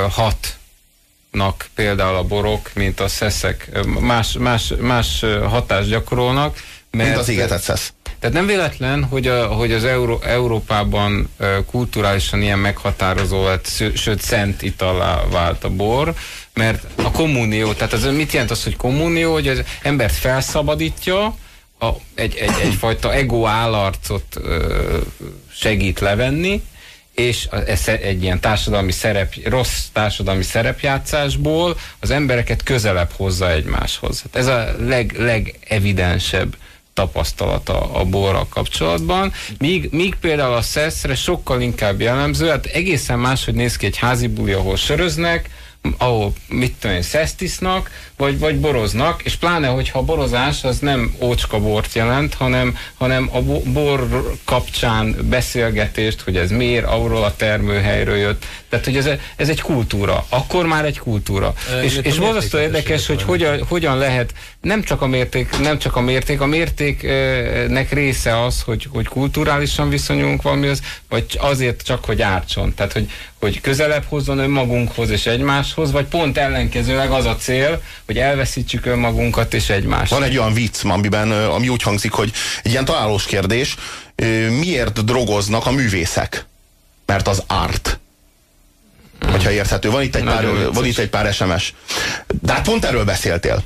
hatnak például a borok, mint a szeszek. Más hatást gyakorolnak. Mert, mint az égetett szesz. Tehát nem véletlen, hogy az Európában kulturálisan ilyen meghatározó lett, sőt szent itallá vált a bor, mert a kommunió, tehát az mit jelent az, hogy kommunió, hogy az embert felszabadítja, egyfajta ego állarcot segít levenni, és egy ilyen rossz társadalmi szerepjátszásból az embereket közelebb hozza egymáshoz. Hát ez a legevidensebb tapasztalata a borral kapcsolatban, míg például a szeszre sokkal inkább jellemző, hát egészen máshogy néz ki egy házi buli, ahol söröznek, ahol mit tudom én, szeszt isznak, vagy boroznak, és pláne, hogyha a borozás az nem ócska bort jelent, hanem a bor kapcsán beszélgetést, hogy ez miért, arról a termőhelyről jött. Tehát, hogy ez egy kultúra. Akkor már egy kultúra. És borzasztó érdekes, hogy hogyan lehet, nem csak a mértéknek része az, hogy kulturálisan viszonyulunk valamihoz, vagy azért csak, hogy ártson. Tehát, hogy közelebb hozzon önmagunkhoz és egymáshoz, vagy pont ellenkezőleg az a cél, hogy elveszítsük önmagunkat és egymást. Van egy olyan vicc, ami úgy hangzik, hogy egy ilyen találós kérdés, miért drogoznak a művészek? Mert az art. Hogyha érthető. Van itt egy pár SMS. De hát pont erről beszéltél.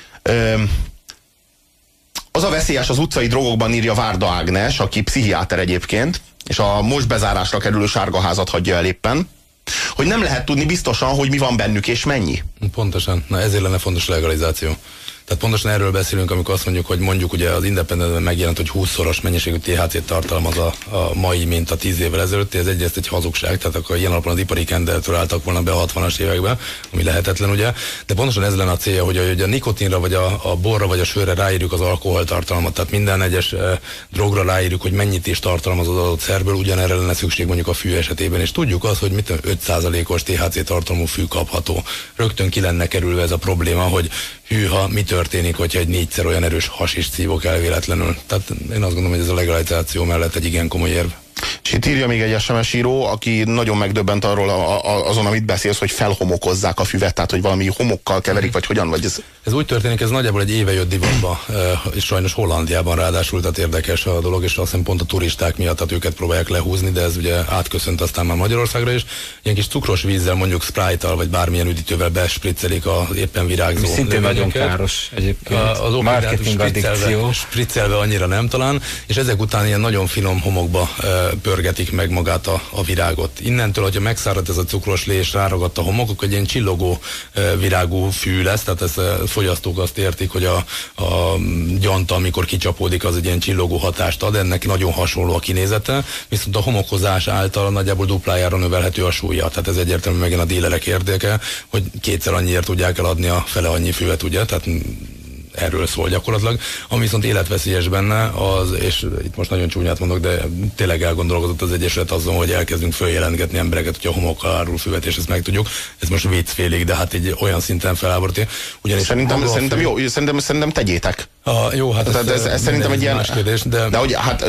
Az a veszélyes az utcai drogokban, írja Várda Ágnes, aki pszichiáter egyébként, és a most bezárásra kerülő Sárgaházat hagyja el éppen, hogy nem lehet tudni biztosan, hogy mi van bennük és mennyi. Pontosan. Na ezért lenne fontos a legalizáció. Tehát pontosan erről beszélünk, amikor azt mondjuk, hogy mondjuk ugye az Independentben megjelent, hogy 20-szoros mennyiségű THC-t tartalmaz a mai, mint a 10 évvel ezelőtt. Ez egyrészt egy hazugság, tehát akkor ilyen alapon az ipari kendeltől álltak volna be a 60-as években, ami lehetetlen ugye. De pontosan ez lenne a célja, hogy a nikotinra, vagy a borra, vagy a sörre ráírjuk az alkoholtartalmat. Tehát minden egyes drogra ráírjuk, hogy mennyit is tartalmaz az adott szerből, ugyanerre lenne szükség mondjuk a fű esetében. És tudjuk azt, hogy 5%-os THC tartalmú fű kapható. Rögtön ki lenne kerülve ez a probléma, hogy hűha, mi történik, hogyha egy 4-szer olyan erős hasis szívok el véletlenül. Tehát én azt gondolom, hogy ez a legalizáció mellett egy igen komoly érv. És itt írja még egy SMS író, aki nagyon megdöbbent arról azon, amit beszélsz, hogy felhomokozzák a füvet, tehát hogy valami homokkal keverik, vagy hogyan, vagy ez? Ez úgy történik, ez nagyjából egy éve jött divatba, és sajnos Hollandiában ráadásul, tehát érdekes a dolog, és azt hiszem pont a turisták miatt, tehát őket próbálják lehúzni, de ez ugye átköszönt aztán már Magyarországra is. Ilyen kis cukros vízzel, mondjuk Sprite-tal, vagy bármilyen üdítővel bespriccelik az éppen virágzó. Szintén nagyon káros egyébként. Az marketing addikció. Spriccelve annyira nem talán, és ezek után ilyen nagyon finom homokba pörgetik meg magát a virágot. Innentől, hogyha megszárad ez a cukros lé és ráragadt a homok, akkor egy ilyen csillogó virágú fű lesz, tehát ez fogyasztók azt értik, hogy a gyanta, amikor kicsapódik, az egy ilyen csillogó hatást ad, ennek nagyon hasonló a kinézete, viszont a homokozás által nagyjából duplájára növelhető a súlya, tehát ez egyértelműen megint a dílerek érdeke, hogy kétszer annyiért tudják eladni a fele annyi füvet, ugye, tehát erről szól gyakorlatilag. Ami viszont életveszélyes benne, az, és itt most nagyon csúnyát mondok, de tényleg elgondolkodott az Egyesület azon, hogy elkezdünk följelentgetni embereket, hogy a homokkal árul füvet, és ezt megtudjuk. Ez most viccfélig, de hát egy olyan szinten feláborítja. Szerintem tegyétek. Jó, hát ez szerintem egy ilyen kérdés, de hogy hát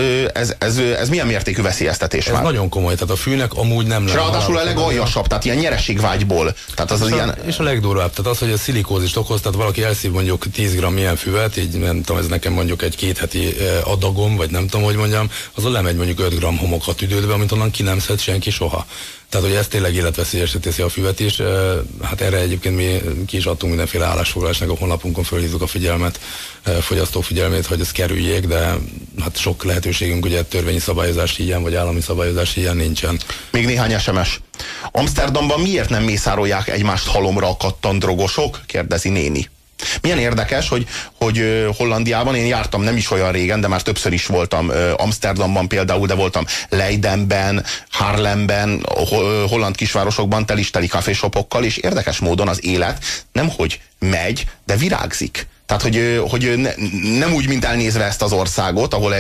ez milyen mértékű veszélyeztetés ez már? nagyon komoly, tehát a fűnek amúgy nem és ráadásul a legaljasabb, tehát ilyen nyereségvágyból. Tehát az ilyen... És a legdurvább, tehát az, hogy a szilikózist okoz, tehát valaki elszív mondjuk 10 g ilyen füvet, így nem tudom, ez nekem mondjuk egy 2 heti adagom, vagy nem tudom, hogy mondjam, azon lemegy mondjuk 5 g homokat tüdődbe, amit onnan ki nem szed senki soha. Tehát, hogy ez tényleg életveszélyesre teszi a füvet is. Hát erre egyébként mi ki is adtunk mindenféle állásfoglalásnak, a honlapunkon fölhívjuk a figyelmet, fogyasztók figyelmét, hogy ezt kerüljék, de hát sok lehetőségünk ugye törvényi szabályozás hiány, vagy állami szabályozás hiány nincsen. Még néhány SMS. Amsterdamban miért nem mészárolják egymást halomra a kattandrogosok? Kérdezi néni. Milyen érdekes, hogy Hollandiában én jártam nem is olyan régen, de már többször is voltam Amsterdamban például, de voltam Leidenben, Haarlemben, holland kisvárosokban teli kaféshopokkal, és érdekes módon az élet nemhogy megy, de virágzik. Tehát, hogy nem úgy, mint elnézve ezt az országot, ahol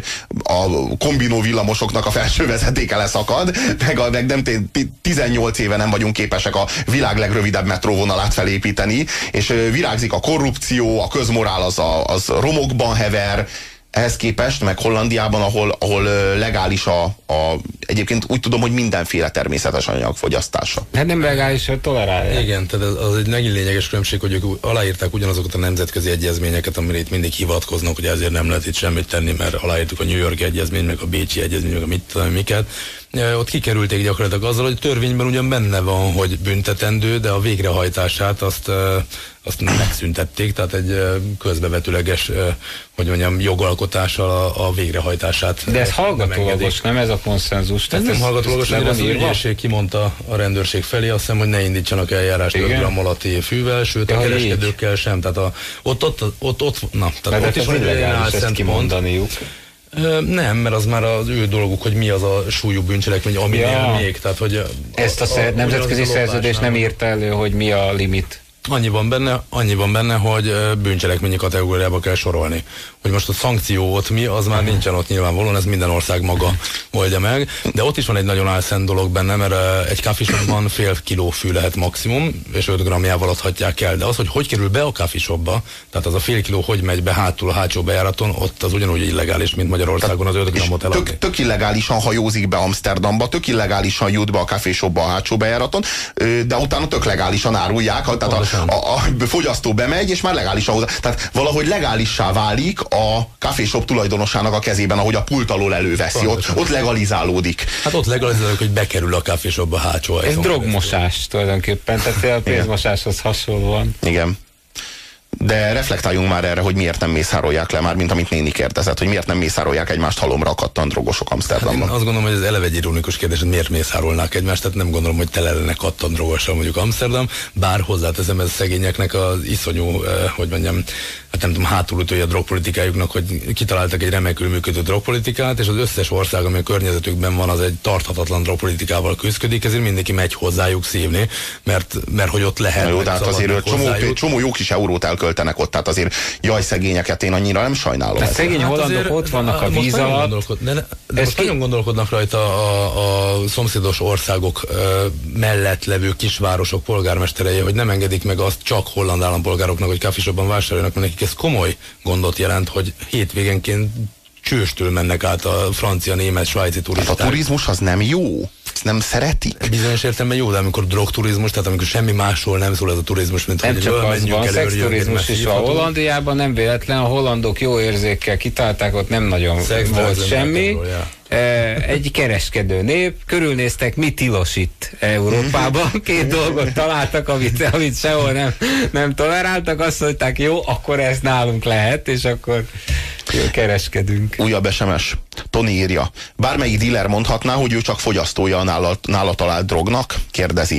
a kombinó villamosoknak a felső vezetéke leszakad, meg nem 18 éve nem vagyunk képesek a világ legrövidebb metróvonalát felépíteni, és virágzik a korrupció, a közmorál az romokban hever. Ehhez képest, meg Hollandiában, ahol legális egyébként úgy tudom, hogy mindenféle természetes anyag fogyasztása. Hát nem legális, hogy tolerálják. Igen, tehát az egy nagyon lényeges különbség, hogy ők aláírták ugyanazokat a nemzetközi egyezményeket, amire itt mindig hivatkoznak, hogy ezért nem lehet itt semmit tenni, mert aláírtuk a New York egyezmény, meg a Bécsi egyezmény, meg a mit tudom miket. Ott kikerülték gyakorlatilag azzal, hogy törvényben ugyan benne van, hogy büntetendő, de a végrehajtását azt megszüntették, tehát egy közbevetőleges, hogy mondjam, jogalkotással a végrehajtását. De ez hallgatólagos, nem ez a konszenzus? Ez nem hallgatólagos, hogy az ügyészség kimondta a rendőrség felé, azt hiszem, hogy ne indítsanak eljárást 5 g alatti fűvel, sőt a kereskedőkkel sem. Tehát ott is van illegális ezt kimondaniuk. Nem, mert az már az ő dolguk, hogy mi az a súlyú bűncselekmény, aminél még. Tehát, hogy ezt a nemzetközi szerződés nem írta elő, hogy mi a limit. Annyi van benne, hogy bűncselekményi kategóriába kell sorolni. hogy most a szankció ott mi, az már nincsen ott nyilvánvalóan, ez minden ország maga oldja meg, de ott is van egy nagyon álszent dolog benne, mert egy kávéshopban fél kiló fű lehet maximum, és 5 grammjával adhatják el, de az, hogy kerül be a kávéshopba, tehát az a fél kiló hogy megy be hátul a hátsó bejáraton, ott az ugyanúgy illegális, mint Magyarországon az 5 grammot eladni. Tök illegálisan hajózik be Amsterdamba, tök illegálisan jut be a kávéshopba a hátsó bejáraton, de utána tök legálisan árulják, tehát a fogyasztó bemegy, és már legálisan hozzá. Tehát valahogy legálissá válik a kávéshop tulajdonosának a kezében, ahogy a pult alól előveszi. Ott legalizálódik. Hát ott legalizálódik, hogy bekerül a kávéshopba a hátsó ajtón. Ez drogmosás tulajdonképpen, tehát a pénzmosáshoz hasonlóan. Igen. De reflektáljunk már erre, hogy miért nem mészárolják le, már mint amit néni kérdezett, hogy miért nem mészárolják egymást halomra a kattant drogosok Amsterdamban. Hát én azt gondolom, hogy ez eleve egy ironikus kérdés, hogy miért mészárolnák egymást, tehát nem gondolom, hogy tele lenne kattant drogossal mondjuk Amsterdam, bár hozzáteszem, ez a szegényeknek az iszonyú, hogy mondjam, hát nem tudom, hátulütője a drogpolitikájuknak, hogy kitaláltak egy remekül működő drogpolitikát, és az összes ország, ami a környezetükben van, az egy tarthatatlan drogpolitikával küzdik, ezért mindenki megy hozzájuk szívni, mert hogy ott lehet. Jó, de hát azért csomó jó kis eurót elköltenek ott, tehát azért jaj, szegényeket én annyira nem sajnálom. De szegény hollandok ott vannak a víz alatt. De most nagyon gondolkodnak rajta a szomszédos országok mellett levő kisvárosok polgármesterei, hogy nem engedik meg azt csak holland állampolgároknak, hogy kávéshopban vásároljanak, mert nekik ez komoly gondot jelent, hogy hétvégenként csőstől mennek át a francia, német, svájci turisták. Hát a turizmus az nem jó? Nem szeretik? Bizonyos értelemben jó, de amikor drogturizmus, tehát amikor semmi másról nem szól ez a turizmus, mint nem hogy csak az van, szexturizmus is van Hollandiában, nem véletlen, a hollandok jó érzékkel kitalálták, ott nem nagyon volt semmi. Egy kereskedő nép, körülnéztek, mi tilos itt Európában, 2 dolgot találtak, amit sehol nem toleráltak, azt mondták, jó, akkor ez nálunk lehet, és akkor kereskedünk. Újabb SMS. Tony írja. Bármelyik díler mondhatná, hogy ő csak fogyasztója a nála talált drognak? Kérdezi.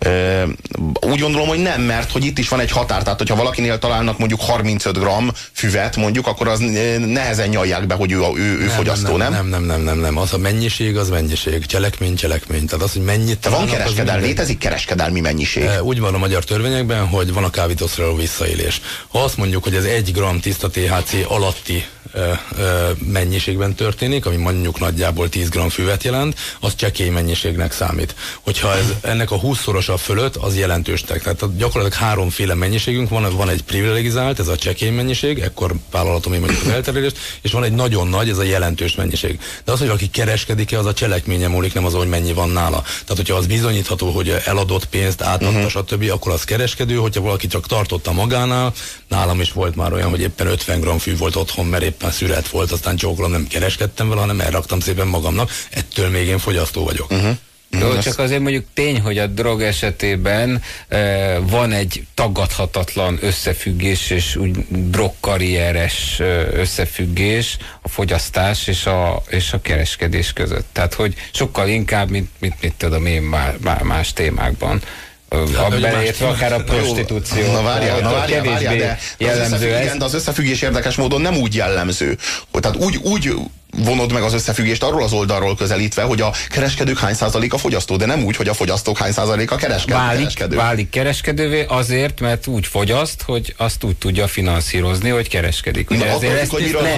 Úgy gondolom, hogy nem, mert hogy itt is van egy határ. Tehát, hogyha valakinél találnak mondjuk 35 gramm füvet, mondjuk, akkor az nehezen nyalják be, hogy ő fogyasztó, nem? Nem. Az a mennyiség, az mennyiség. Cselekmény. Tehát az, hogy mennyit... De van kereskedelmi, létezik kereskedelmi mennyiség. Úgy van a magyar törvényekben, hogy van a kábítószerrel visszaélés. Ha azt mondjuk, hogy ez 1 gramm tiszta THC alatti mennyiségben történik, ami mondjuk nagyjából 10 gramm füvet jelent, az csekély mennyiségnek számít. Hogyha ez ennek a 20-szorosa fölött, az jelentős. Tehát gyakorlatilag 3 mennyiségünk van egy privilegizált, ez a csekély mennyiség, ekkor vállalatom én mondjuk az elterjedést, és van egy nagyon nagy, ez a jelentős mennyiség. De az, hogy valaki kereskedik-e, az a cselekménye múlik, nem az, hogy mennyi van nála. Tehát, hogyha az bizonyítható, hogy eladott pénzt, átadta, stb., akkor az kereskedő, hogyha valaki csak tartotta magánál, nálam is volt már olyan, hogy éppen 50 gramm fű volt otthon, mert éppen szület volt, aztán csókolom, nem kereskedtem vele, hanem elraktam szépen magamnak, ettől még én fogyasztó vagyok. Jó, csak azért mondjuk tény, hogy a drog esetében van egy tagadhatatlan összefüggés, és úgy drogkarrieres összefüggés a fogyasztás és a kereskedés között. Tehát, hogy sokkal inkább, mint mit tudom én más témákban. Beleértve akár a prostitúció. Na várjál, de az összefüggés érdekes módon nem úgy jellemző. Tehát úgy vonod meg az összefüggést arról az oldalról közelítve, hogy a kereskedők hány százaléka fogyasztó, de nem úgy, hogy a fogyasztók hány százaléka kereskedő. Válik kereskedővé azért, mert úgy fogyaszt, hogy azt úgy tudja finanszírozni, hogy kereskedik. Ugye ezért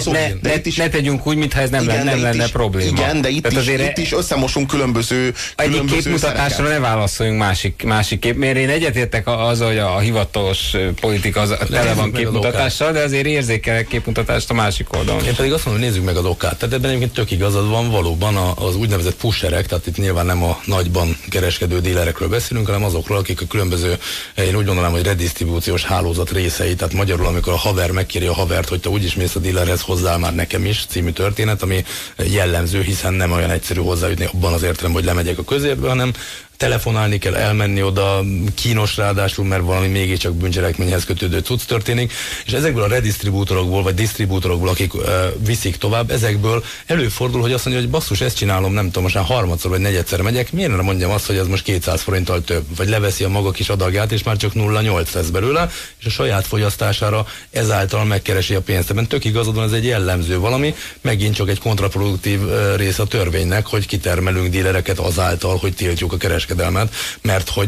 ne tegyünk úgy, mintha ez nem lenne probléma. Igen, de itt is összemosunk különböző egyik képmutatásra ne válaszoljunk másik kép, mert én egyetértek azzal, hogy a hivatalos politika az tele van képmutatással, de azért érzékelek képmutatást a másik oldalon. Én pedig azt mondom, hogy nézzük meg az okát. Tehát ebben egyébként tök igazad van, valóban az úgynevezett pusherek, tehát itt nyilván nem a nagyban kereskedő dílerekről beszélünk, hanem azokról, akik a különböző, én úgy gondolom, hogy redistribúciós hálózat részei, tehát magyarul, amikor a haver megkéri a havert, hogy te úgyis mész a dílerhez, hozzá már nekem is, című történet, ami jellemző, hiszen nem olyan egyszerű hozzájutni abban az értelemben, hogy lemegyek a közérbe, hanem telefonálni kell, elmenni oda, kínos ráadásul, mert valami mégiscsak bűncselekményhez kötődő cucc történik, és ezekből a redistribútorokból, vagy disztribútorokból, akik viszik tovább, ezekből előfordul, hogy azt mondja, hogy basszus, ezt csinálom, nem tudom, most már 3-szor vagy 4-szer megyek, miért nem mondjam azt, hogy ez most 200 forinttal több, vagy leveszi a maga kis adagját, és már csak 0,8 lesz belőle, és a saját fogyasztására ezáltal megkeresi a pénzt. Ebben tök igazad van, ez egy jellemző valami, megint csak egy kontraproduktív rész a törvénynek, hogy kitermelünk dílereket azáltal, hogy tiltjuk a kereskedelmet, mert hogy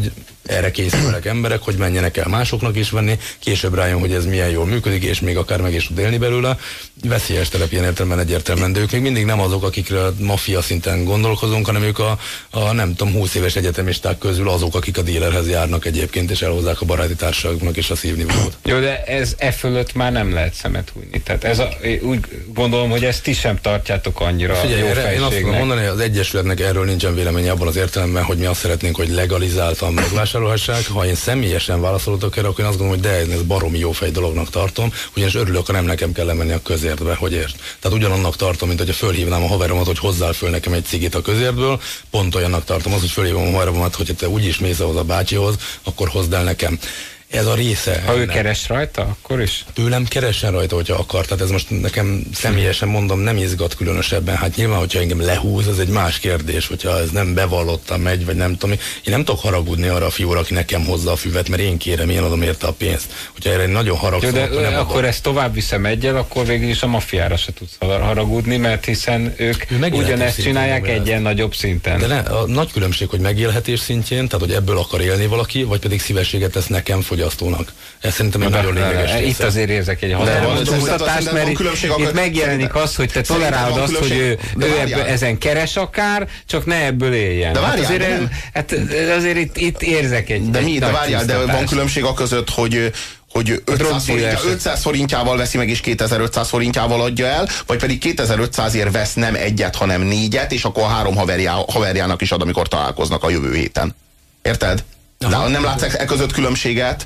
erre kényszerülnek emberek, hogy menjenek el másoknak is venni, később rájön, hogy ez milyen jól működik, és még akár meg is tud élni belőle. Veszélyes terep ilyen értelemben egyértelműen, de ők még mindig nem azok, akikről maffia szinten gondolkozunk, hanem ők a nem tudom, 20 éves egyetemisták közül azok, akik a dílerhez járnak egyébként, és elhozzák a baráti társaságoknak és a szívnivalót. Jó, de ez fölött már nem lehet szemet hújni. Tehát úgy gondolom, hogy ezt ti sem tartjátok annyira jó fejségnek. Én azt tudom mondani, hogy az Egyesületnek erről nincsen véleménye abban az értelemben, hogy mi azt szeretnénk, hogy legalizáltan megvásárolhassák. Ha én személyesen válaszolok erre, akkor én azt gondolom, hogy de ez baromi jó fej dolognak tartom, ugyanis örülök, ha nem nekem kell lemenni a közértbe, hogy értsd. Tehát ugyanannak tartom, mint hogyha fölhívnám a haveromat, hogy hozzál föl nekem egy cigit a közértből, pont olyannak tartom az, hogy fölhívom a haveromat, hogy te úgyis mész ahhoz a bácsihoz, akkor hozd el nekem. Ez a része. Ha ő keres rajta, akkor is? Tőlem keressen rajta, hogyha akar. Tehát ez most nekem személyesen mondom, nem izgat különösebben. Hát nyilván, hogyha engem lehúz, ez egy más kérdés, hogyha ez nem bevallottan megy, vagy nem tudom. Én nem tudok haragudni arra a fiúra, aki nekem hozza a füvet, mert én kérem, én adom érte a pénzt. Hogyha erre nagyon haragszom, akkor nem akkor ezt tovább viszem egyel, akkor végül is a maffiára se tudsz haragudni, mert hiszen ők ugyanezt csinálják egyen nagyobb szinten. De a nagy különbség, hogy megélhetés szintjén, tehát hogy ebből akar élni valaki, vagy pedig szívességet tesz nekem fogyasztónak. Ez szerintem egy nagyon lényeges része. Itt azért érzek egy határoztatást, mert itt megjelenik az, hogy te tolerálod azt, hogy ő ezen keres akár, csak ne ebből éljen. De azért itt érzek egy de várjál, de van különbség a között, hogy 500 forintjával veszi meg és 2500 forintjával adja el, vagy pedig 2500-ért vesz nem egyet, hanem 4-et, és akkor a 3 haverjának is ad, amikor találkoznak a jövő héten. Érted? De nem látsz e között különbséget?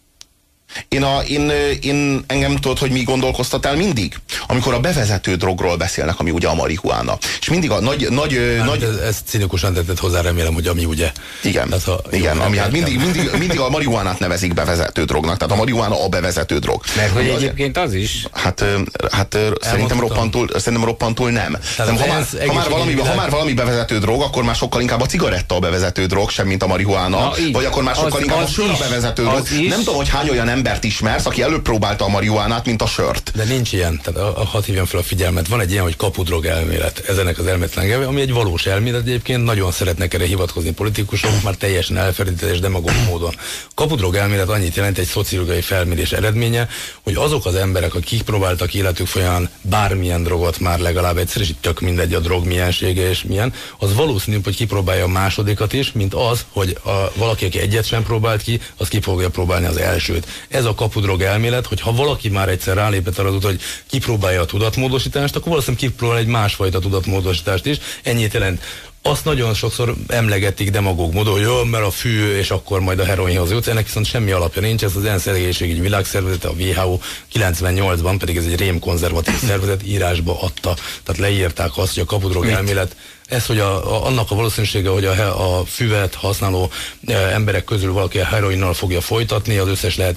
Engem tudod, hogy mi gondolkoztat el mindig? Amikor a bevezető drogról beszélnek, ami ugye a marihuána. És mindig a nagy... Ez cinikusan tetted hozzá, remélem, hogy ami ugye... Igen, hát mindig a marihuánát nevezik bevezető drognak. Tehát a marihuána a bevezető drog. Mert hogy egyébként az is? Hát szerintem roppantul nem. Ha már valami bevezető drog, akkor már sokkal inkább a cigaretta a bevezető drog, sem mint a marihuána. Vagy akkor már sokkal inkább a sör a bevezető drog. Nem tudom, hogy hány olyan embert ismersz, aki előbb próbálta a marihuánát, mint a sört. De nincs ilyen. Tehát hadd hívjam fel a figyelmet. Van egy ilyen, hogy kapudrog elmélet. Ez ennek az elméletlen, ami egy valós elmélet egyébként. Nagyon szeretnek erre hivatkozni politikusok, már teljesen elferdített és demagóg módon. Kapudrog elmélet annyit jelent, egy szociológiai felmérés eredménye, hogy azok az emberek, akik próbáltak életük folyamán bármilyen drogot már legalább egyszer, és itt tök mindegy a drog miensége és milyen, az valószínűbb, hogy kipróbálja a másodikat is, mint az, hogy valaki, aki egyet sem próbált ki, az ki fogja próbálni az elsőt. Ez a kapudrog elmélet, hogy ha valaki már egyszer rálépett arra, hogy kipróbálja a tudatmódosítást, akkor valószínűleg kipróbál egy másfajta tudatmódosítást is. Ennyit jelent. Azt nagyon sokszor emlegetik demagóg módon, hogy jó, mert a fű, és akkor majd a heroinhoz jutsz. Ennek viszont semmi alapja nincs. Ez az ENSZ egészségügyi világszervezete, a WHO 98-ban, pedig ez egy rémkonzervatív szervezet, írásba adta. Tehát leírták azt, hogy a kapudrog elmélet, ez, hogy annak a valószínűsége, hogy a füvet használó emberek közül valaki a heroinnal fogja folytatni, az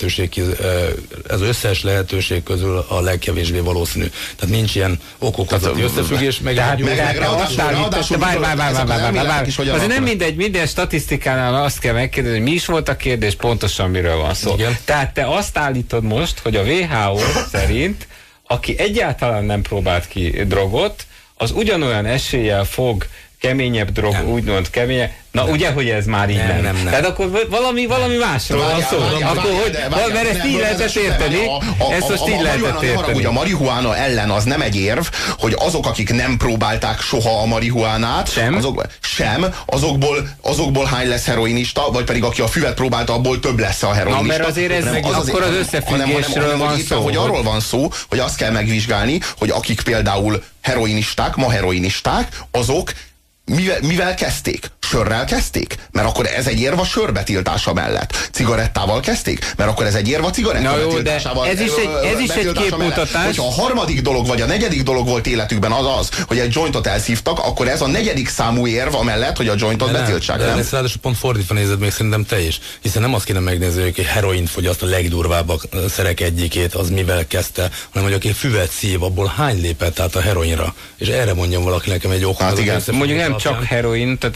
összes lehetőség közül a legkevésbé valószínű. Tehát nincs ilyen okokozati összefüggés. Azért nem mindegy, minden statisztikánál azt kell megkérdezni, hogy mi is volt a kérdés, pontosan miről van szó. Igen. Tehát te azt állítod most, hogy a WHO szerint, aki egyáltalán nem próbált ki drogot, az ugyanolyan eséllyel fog keményebb drog, úgymond keményebb. Na ugye, hogy ez már így nem. Tehát akkor valami másról van szó. Mert ezt így lehetett érteni. Ezt most így lehetett érteni. A marihuána ellen az nem egy érv, hogy azok, akik nem próbálták soha a marihuánát, azokból hány lesz heroinista, vagy pedig aki a füvet próbálta, abból több lesz a heroinista. Na, mert azért akkor az összefüggésről van szó. Hogy arról van szó, hogy azt kell megvizsgálni, hogy akik például heroinisták, azok mivel kezdték? Sörrel kezdték? Mert akkor ez egy érv a sör betiltása mellett. Cigarettával kezdték? Mert akkor ez egy érv a cigaretta betiltásával. Ez is egy képmutatás. Hogyha a harmadik dolog vagy a negyedik dolog volt életükben az, hogy egy jointot elszívtak, akkor ez a negyedik számú érv amellett, hogy a jointot betiltsák. De ez ráadásul pont fordítva nézed még szerintem te is. Hiszen nem azt kéne megnézni, hogy heroint fogyaszt a legdurvább szerek egyikét, az mivel kezdte, hanem hogy aki füvet szív, abból hány lépett át a heroinra. És erre mondjam valaki nekem egy okot. Mondjuk nem csak heroin, tehát nézzük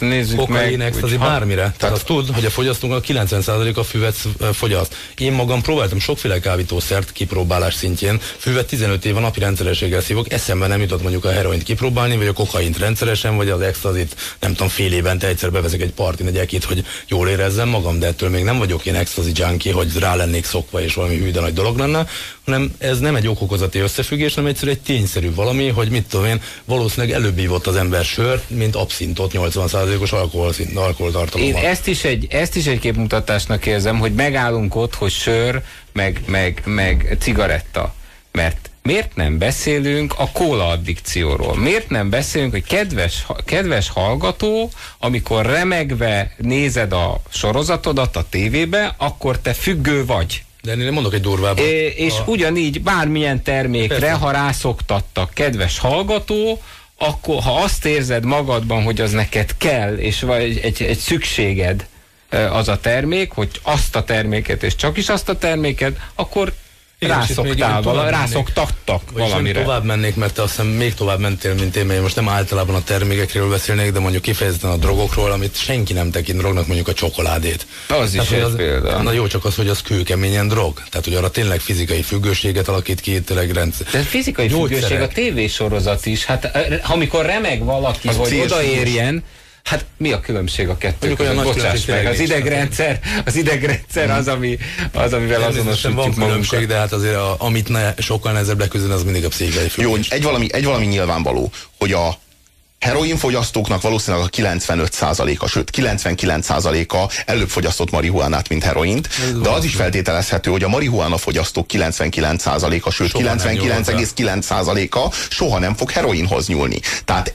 kokain, extazi, bármire. Tehát azt tud, hogy a fogyasztónak 90% a füvet fogyaszt. Én magam próbáltam sokféle kábítószert kipróbálás szintjén. Füvet 15 év a napi rendszerességgel szívok. Eszembe nem jutott mondjuk a heroint kipróbálni, vagy a kokaint rendszeresen, vagy az extazit, nem tudom, fél évente egyszer bevezek egy partin egy ekit, hogy jól érezzem magam, de ettől még nem vagyok én extazi junkie, hogy rá lennék szokva és valami hű, de nagy dolog lenne, hanem ez nem egy okokozati összefüggés, hanem egyszerűen egy tényszerű valami, hogy mit tudom én, valószínűleg előbb ívott az ember sört, mint abszintot 80%-os alkoholtartalommal. Én ezt is egy képmutatásnak érzem, hogy megállunk ott, hogy sör, meg cigaretta. Mert miért nem beszélünk a kóla addikcióról? Miért nem beszélünk, hogy kedves hallgató, amikor remegve nézed a sorozatodat a tévébe, akkor te függő vagy. De én mondok egy durvábbat. És ugyanígy bármilyen termékre, ha rászoktattak, kedves hallgató, akkor ha azt érzed magadban, hogy az neked kell, és vagy egy szükséged az a termék, hogy azt a terméket, és csak is azt a terméket, akkor rászoktattak valamire. Tovább mennék, mert te azt hiszem még tovább mentél, mint én, mert most nem általában a termékekről beszélnék, de mondjuk kifejezetten a drogokról, amit senki nem tekint drognak, mondjuk a csokoládét. Az is egy példa. Na jó, csak az, hogy az kőkeményen drog. Tehát, hogy arra tényleg fizikai függőséget alakít ki, tényleg rendszer. De fizikai függőség a tévésorozat is. Hát amikor remeg valaki, az hogy odaérjen, hát mi a különbség a kettő között? Bocsáss meg, az idegrendszer az, amivel azonosítjuk magunkat. De hát azért, amit sokkal nehezebb leküzdeni, az mindig a pszichikai függés. Jó, egy valami nyilvánvaló, hogy a heroinfogyasztóknak valószínűleg a 95%-a, sőt 99%-a előbb fogyasztott marihuánát, mint heroint, de az is feltételezhető, hogy a marihuána fogyasztók 99%-a, sőt 99,9%-a soha nem fog heroinhoz nyúlni. Tehát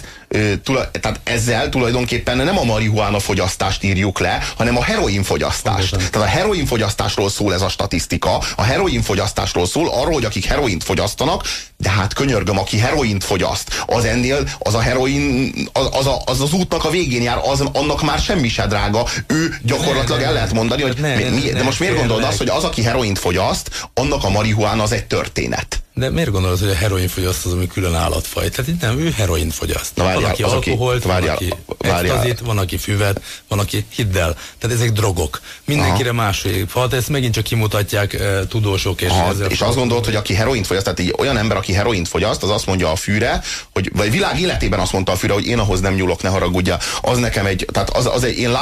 ezzel tulajdonképpen nem a marihuána fogyasztást írjuk le, hanem a heroinfogyasztást. Tehát a heroinfogyasztásról szól ez a statisztika, a heroinfogyasztásról szól arról, hogy akik heroint fogyasztanak, de hát könyörgöm, aki heroint fogyaszt, az a heroin, az útnak a végén jár, annak már semmi se drága. Ő gyakorlatilag el lehet mondani, hogy de most miért gondolod azt, hogy az, aki heroint fogyaszt, annak a marihuána az egy történet? De miért gondolod, hogy a heroin fogyaszt az, ami külön állatfaj? Tehát itt nem, ő heroin fogyaszt. Na, van, aki alkoholt, van, aki extazit, van, aki füvet, van, aki hidd el. Tehát ezek drogok. Mindenkire máshogy. Hát ezt megint csak kimutatják tudósok. És azt gondolod, hogy aki heroint fogyaszt, tehát egy olyan ember, aki heroint fogyaszt, az azt mondja a fűre, hogy, vagy világ életében azt mondta a fűre, hogy én ahhoz nem nyúlok, ne haragudja. Az nekem én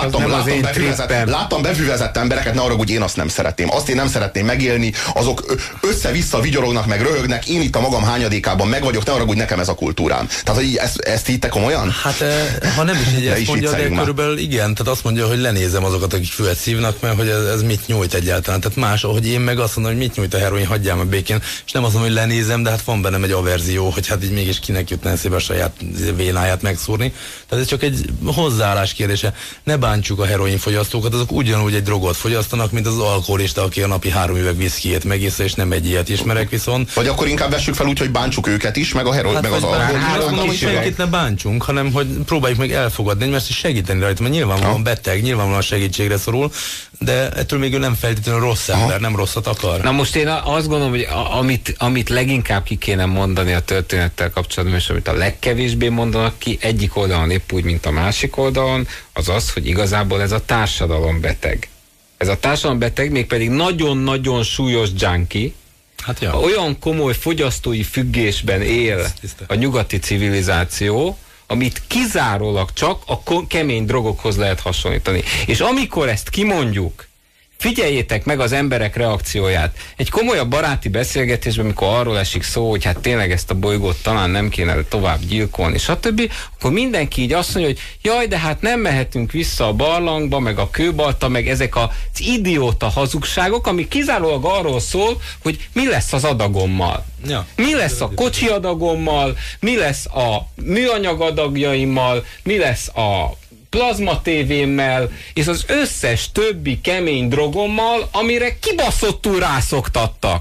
láttam befüvezett embereket, ne haragudj, én azt nem szeretném. Azt én nem szeretném megélni, azok össze-vissza vigyorognak, meg röhögnek, én itt a magam hányadékában meg vagyok, ne haragudj, nekem ez a kultúrám. Tehát, hogy ezt hittek komolyan? Hát, ha nem is így ezt mondja, de körülbelül igen, tehát azt mondja, hogy lenézem azokat, akik füvet szívnak, mert hogy ez mit nyújt egyáltalán. Tehát más, ahogy én meg azt mondom, hogy mit nyújt a heroin, hagyjál meg békén, és nem azt mondom, hogy lenézem, de hát van bennem egy averzió, hogy hát így mégis kinek jutna eszébe a saját vénáját megszúrni. Tehát ez csak egy hozzáállás kérdése. Ne bántsuk a heroinfogyasztókat, azok ugyanúgy egy drogot fogyasztanak, mint az alkoholista, aki a napi 3 üveg viszkijét megissza, és nem egy ilyet ismerek viszont. Vagy akkor inkább vessük fel úgy, hogy bántsuk őket is, meg a heroin, meg az alkoholista. Hogy senkit ne bántsunk, hanem hogy próbáljuk meg elfogadni, mert segíteni rajta, mert nyilvánvalóan beteg, nyilvánvalóan segítségre szorul, de ettől még ő nem feltétlenül rossz ember, nem rosszat akar. Na most én azt gondolom, hogy amit leginkább ki kéne mondani a történettel kapcsolatban, és amit a legkevésbé mondanak ki, egyik oldalon épp úgy, mint a másik oldalon, az az, hogy igazából ez a társadalom beteg. Ez a társadalom beteg, mégpedig nagyon-nagyon súlyos junkie, hát ja. Olyan komoly fogyasztói függésben él a nyugati civilizáció, amit kizárólag csak a kemény drogokhoz lehet hasonlítani. És amikor ezt kimondjuk, figyeljétek meg az emberek reakcióját. Egy komolyabb baráti beszélgetésben, amikor arról esik szó, hogy hát tényleg ezt a bolygót talán nem kéne tovább gyilkolni, stb., akkor mindenki így azt mondja, hogy jaj, de hát nem mehetünk vissza a barlangba, meg a kőbalta, meg ezek az idióta hazugságok, ami kizárólag arról szól, hogy mi lesz az adagommal. Ja. Mi lesz a kocsi adagommal, mi lesz a műanyag adagjaimmal, mi lesz a plazma tévémmel, és az összes többi kemény drogommal, amire kibaszottul rászoktattak.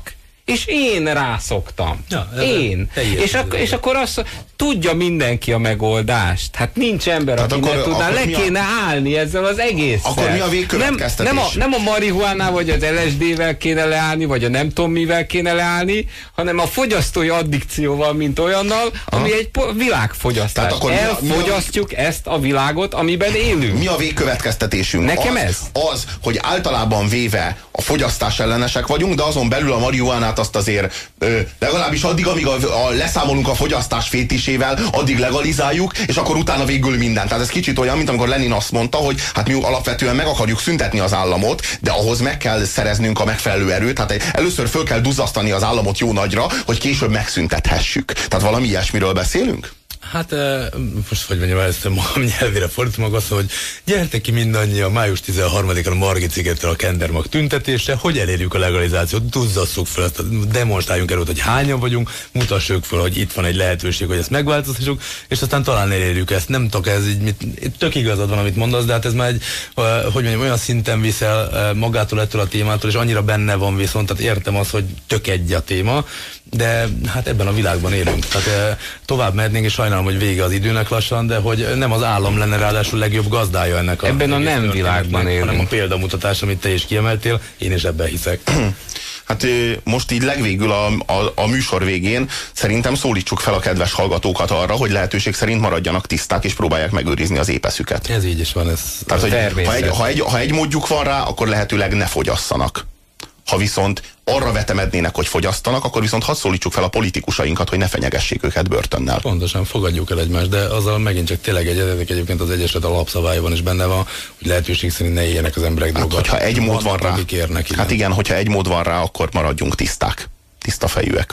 és én rászoktam. Ja, én. És akkor azt tudja mindenki a megoldást. Hát nincs ember, aki ne tudná. Le kéne állni ezzel az egésszel. Akkor mi a végkövetkeztetés? Nem a marihuánával, vagy az LSD-vel kéne leállni, vagy a nem tudom mivel kéne leállni, hanem a fogyasztói addikcióval, mint olyannal, ami egy világfogyasztás. Elfogyasztjuk ezt a világot, amiben élünk. Mi a végkövetkeztetésünk? Nekem az, hogy általában véve a fogyasztás ellenesek vagyunk, de azon belül a marihuánát azt azért legalábbis addig, amíg leszámolunk a fogyasztás fétisével, addig legalizáljuk, és akkor utána végül minden. Tehát ez kicsit olyan, mint amikor Lenin azt mondta, hogy hát mi alapvetően meg akarjuk szüntetni az államot, de ahhoz meg kell szereznünk a megfelelő erőt. Tehát először föl kell duzzasztani az államot jó nagyra, hogy később megszüntethessük. Tehát valami ilyesmiről beszélünk? Hát most hogy mondjam, ezt magam nyelvére fordítom maga, hogy gyertek ki mindannyian május 13-án a Margit szigetről a Kendermag tüntetésre, hogy elérjük a legalizációt, duzzasszuk fel, demonstráljunk előtt, hogy hányan vagyunk, mutassuk fel, hogy itt van egy lehetőség, hogy ezt megváltoztassuk, és aztán talán elérjük ezt. Nem tudok, ez így tök igazad van, amit mondasz, de hát ez már egy, hogy mondjam, olyan szinten viszel magától ettől a témától, és annyira benne van viszont, tehát értem azt, hogy tök egy a téma, de hát ebben a világban élünk. Tehát tovább mehetnénk, és sajnálom, hogy vége az időnek lassan, de hogy nem az állam lenne ráadásul legjobb gazdája ennek a... Ebben a nem világban élünk. Hanem a példamutatás, amit te is kiemeltél, én is ebben hiszek. Hát most így legvégül a műsor végén szerintem szólítsuk fel a kedves hallgatókat arra, hogy lehetőség szerint maradjanak tiszták, és próbálják megőrizni az épeszüket. Ez így is van. Tehát, hogy ha egy módjuk van rá, akkor lehetőleg ne fogyasszanak. Ha viszont arra vetemednének, hogy fogyasztanak, akkor viszont hadd szólítsuk fel a politikusainkat, hogy ne fenyegessék őket börtönnel. Pontosan, fogadjuk el egymást, de azzal megint csak tényleg egyébként az Egyesület alapszabályában is benne van, hogy lehetőség szerint ne éljenek az emberek droggal. Hát, hogyha egy mód van rá, hát igen, hogyha egy mód van rá, akkor maradjunk tiszták, tiszta fejűek.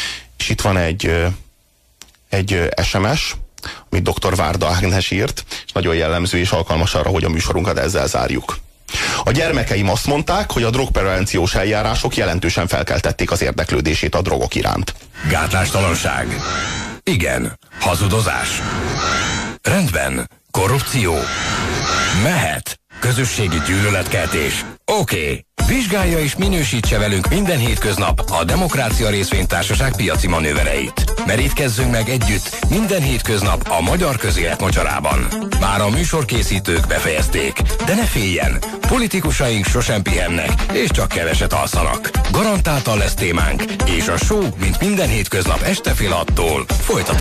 És itt van egy SMS, amit dr. Várda Ágnes írt, és nagyon jellemző és alkalmas arra, hogy a műsorunkat ezzel zárjuk. A gyermekeim azt mondták, hogy a drogprevenciós eljárások jelentősen felkeltették az érdeklődését a drogok iránt. Gátlástalanság. Igen. Hazudozás. Rendben. Korrupció. Mehet. Közösségi gyűlöletkeltés. Oké. Vizsgálja és minősítse velünk minden hétköznap a Demokrácia Részvénytársaság piaci manővereit. Merítkezzünk meg együtt minden hétköznap a magyar közélet mocsarában. Már a műsorkészítők befejezték, de ne féljen, politikusaink sosem pihennek, és csak keveset alszanak. Garantáltan lesz témánk, és a show, mint minden hétköznap este fél 6-tól folytatódik.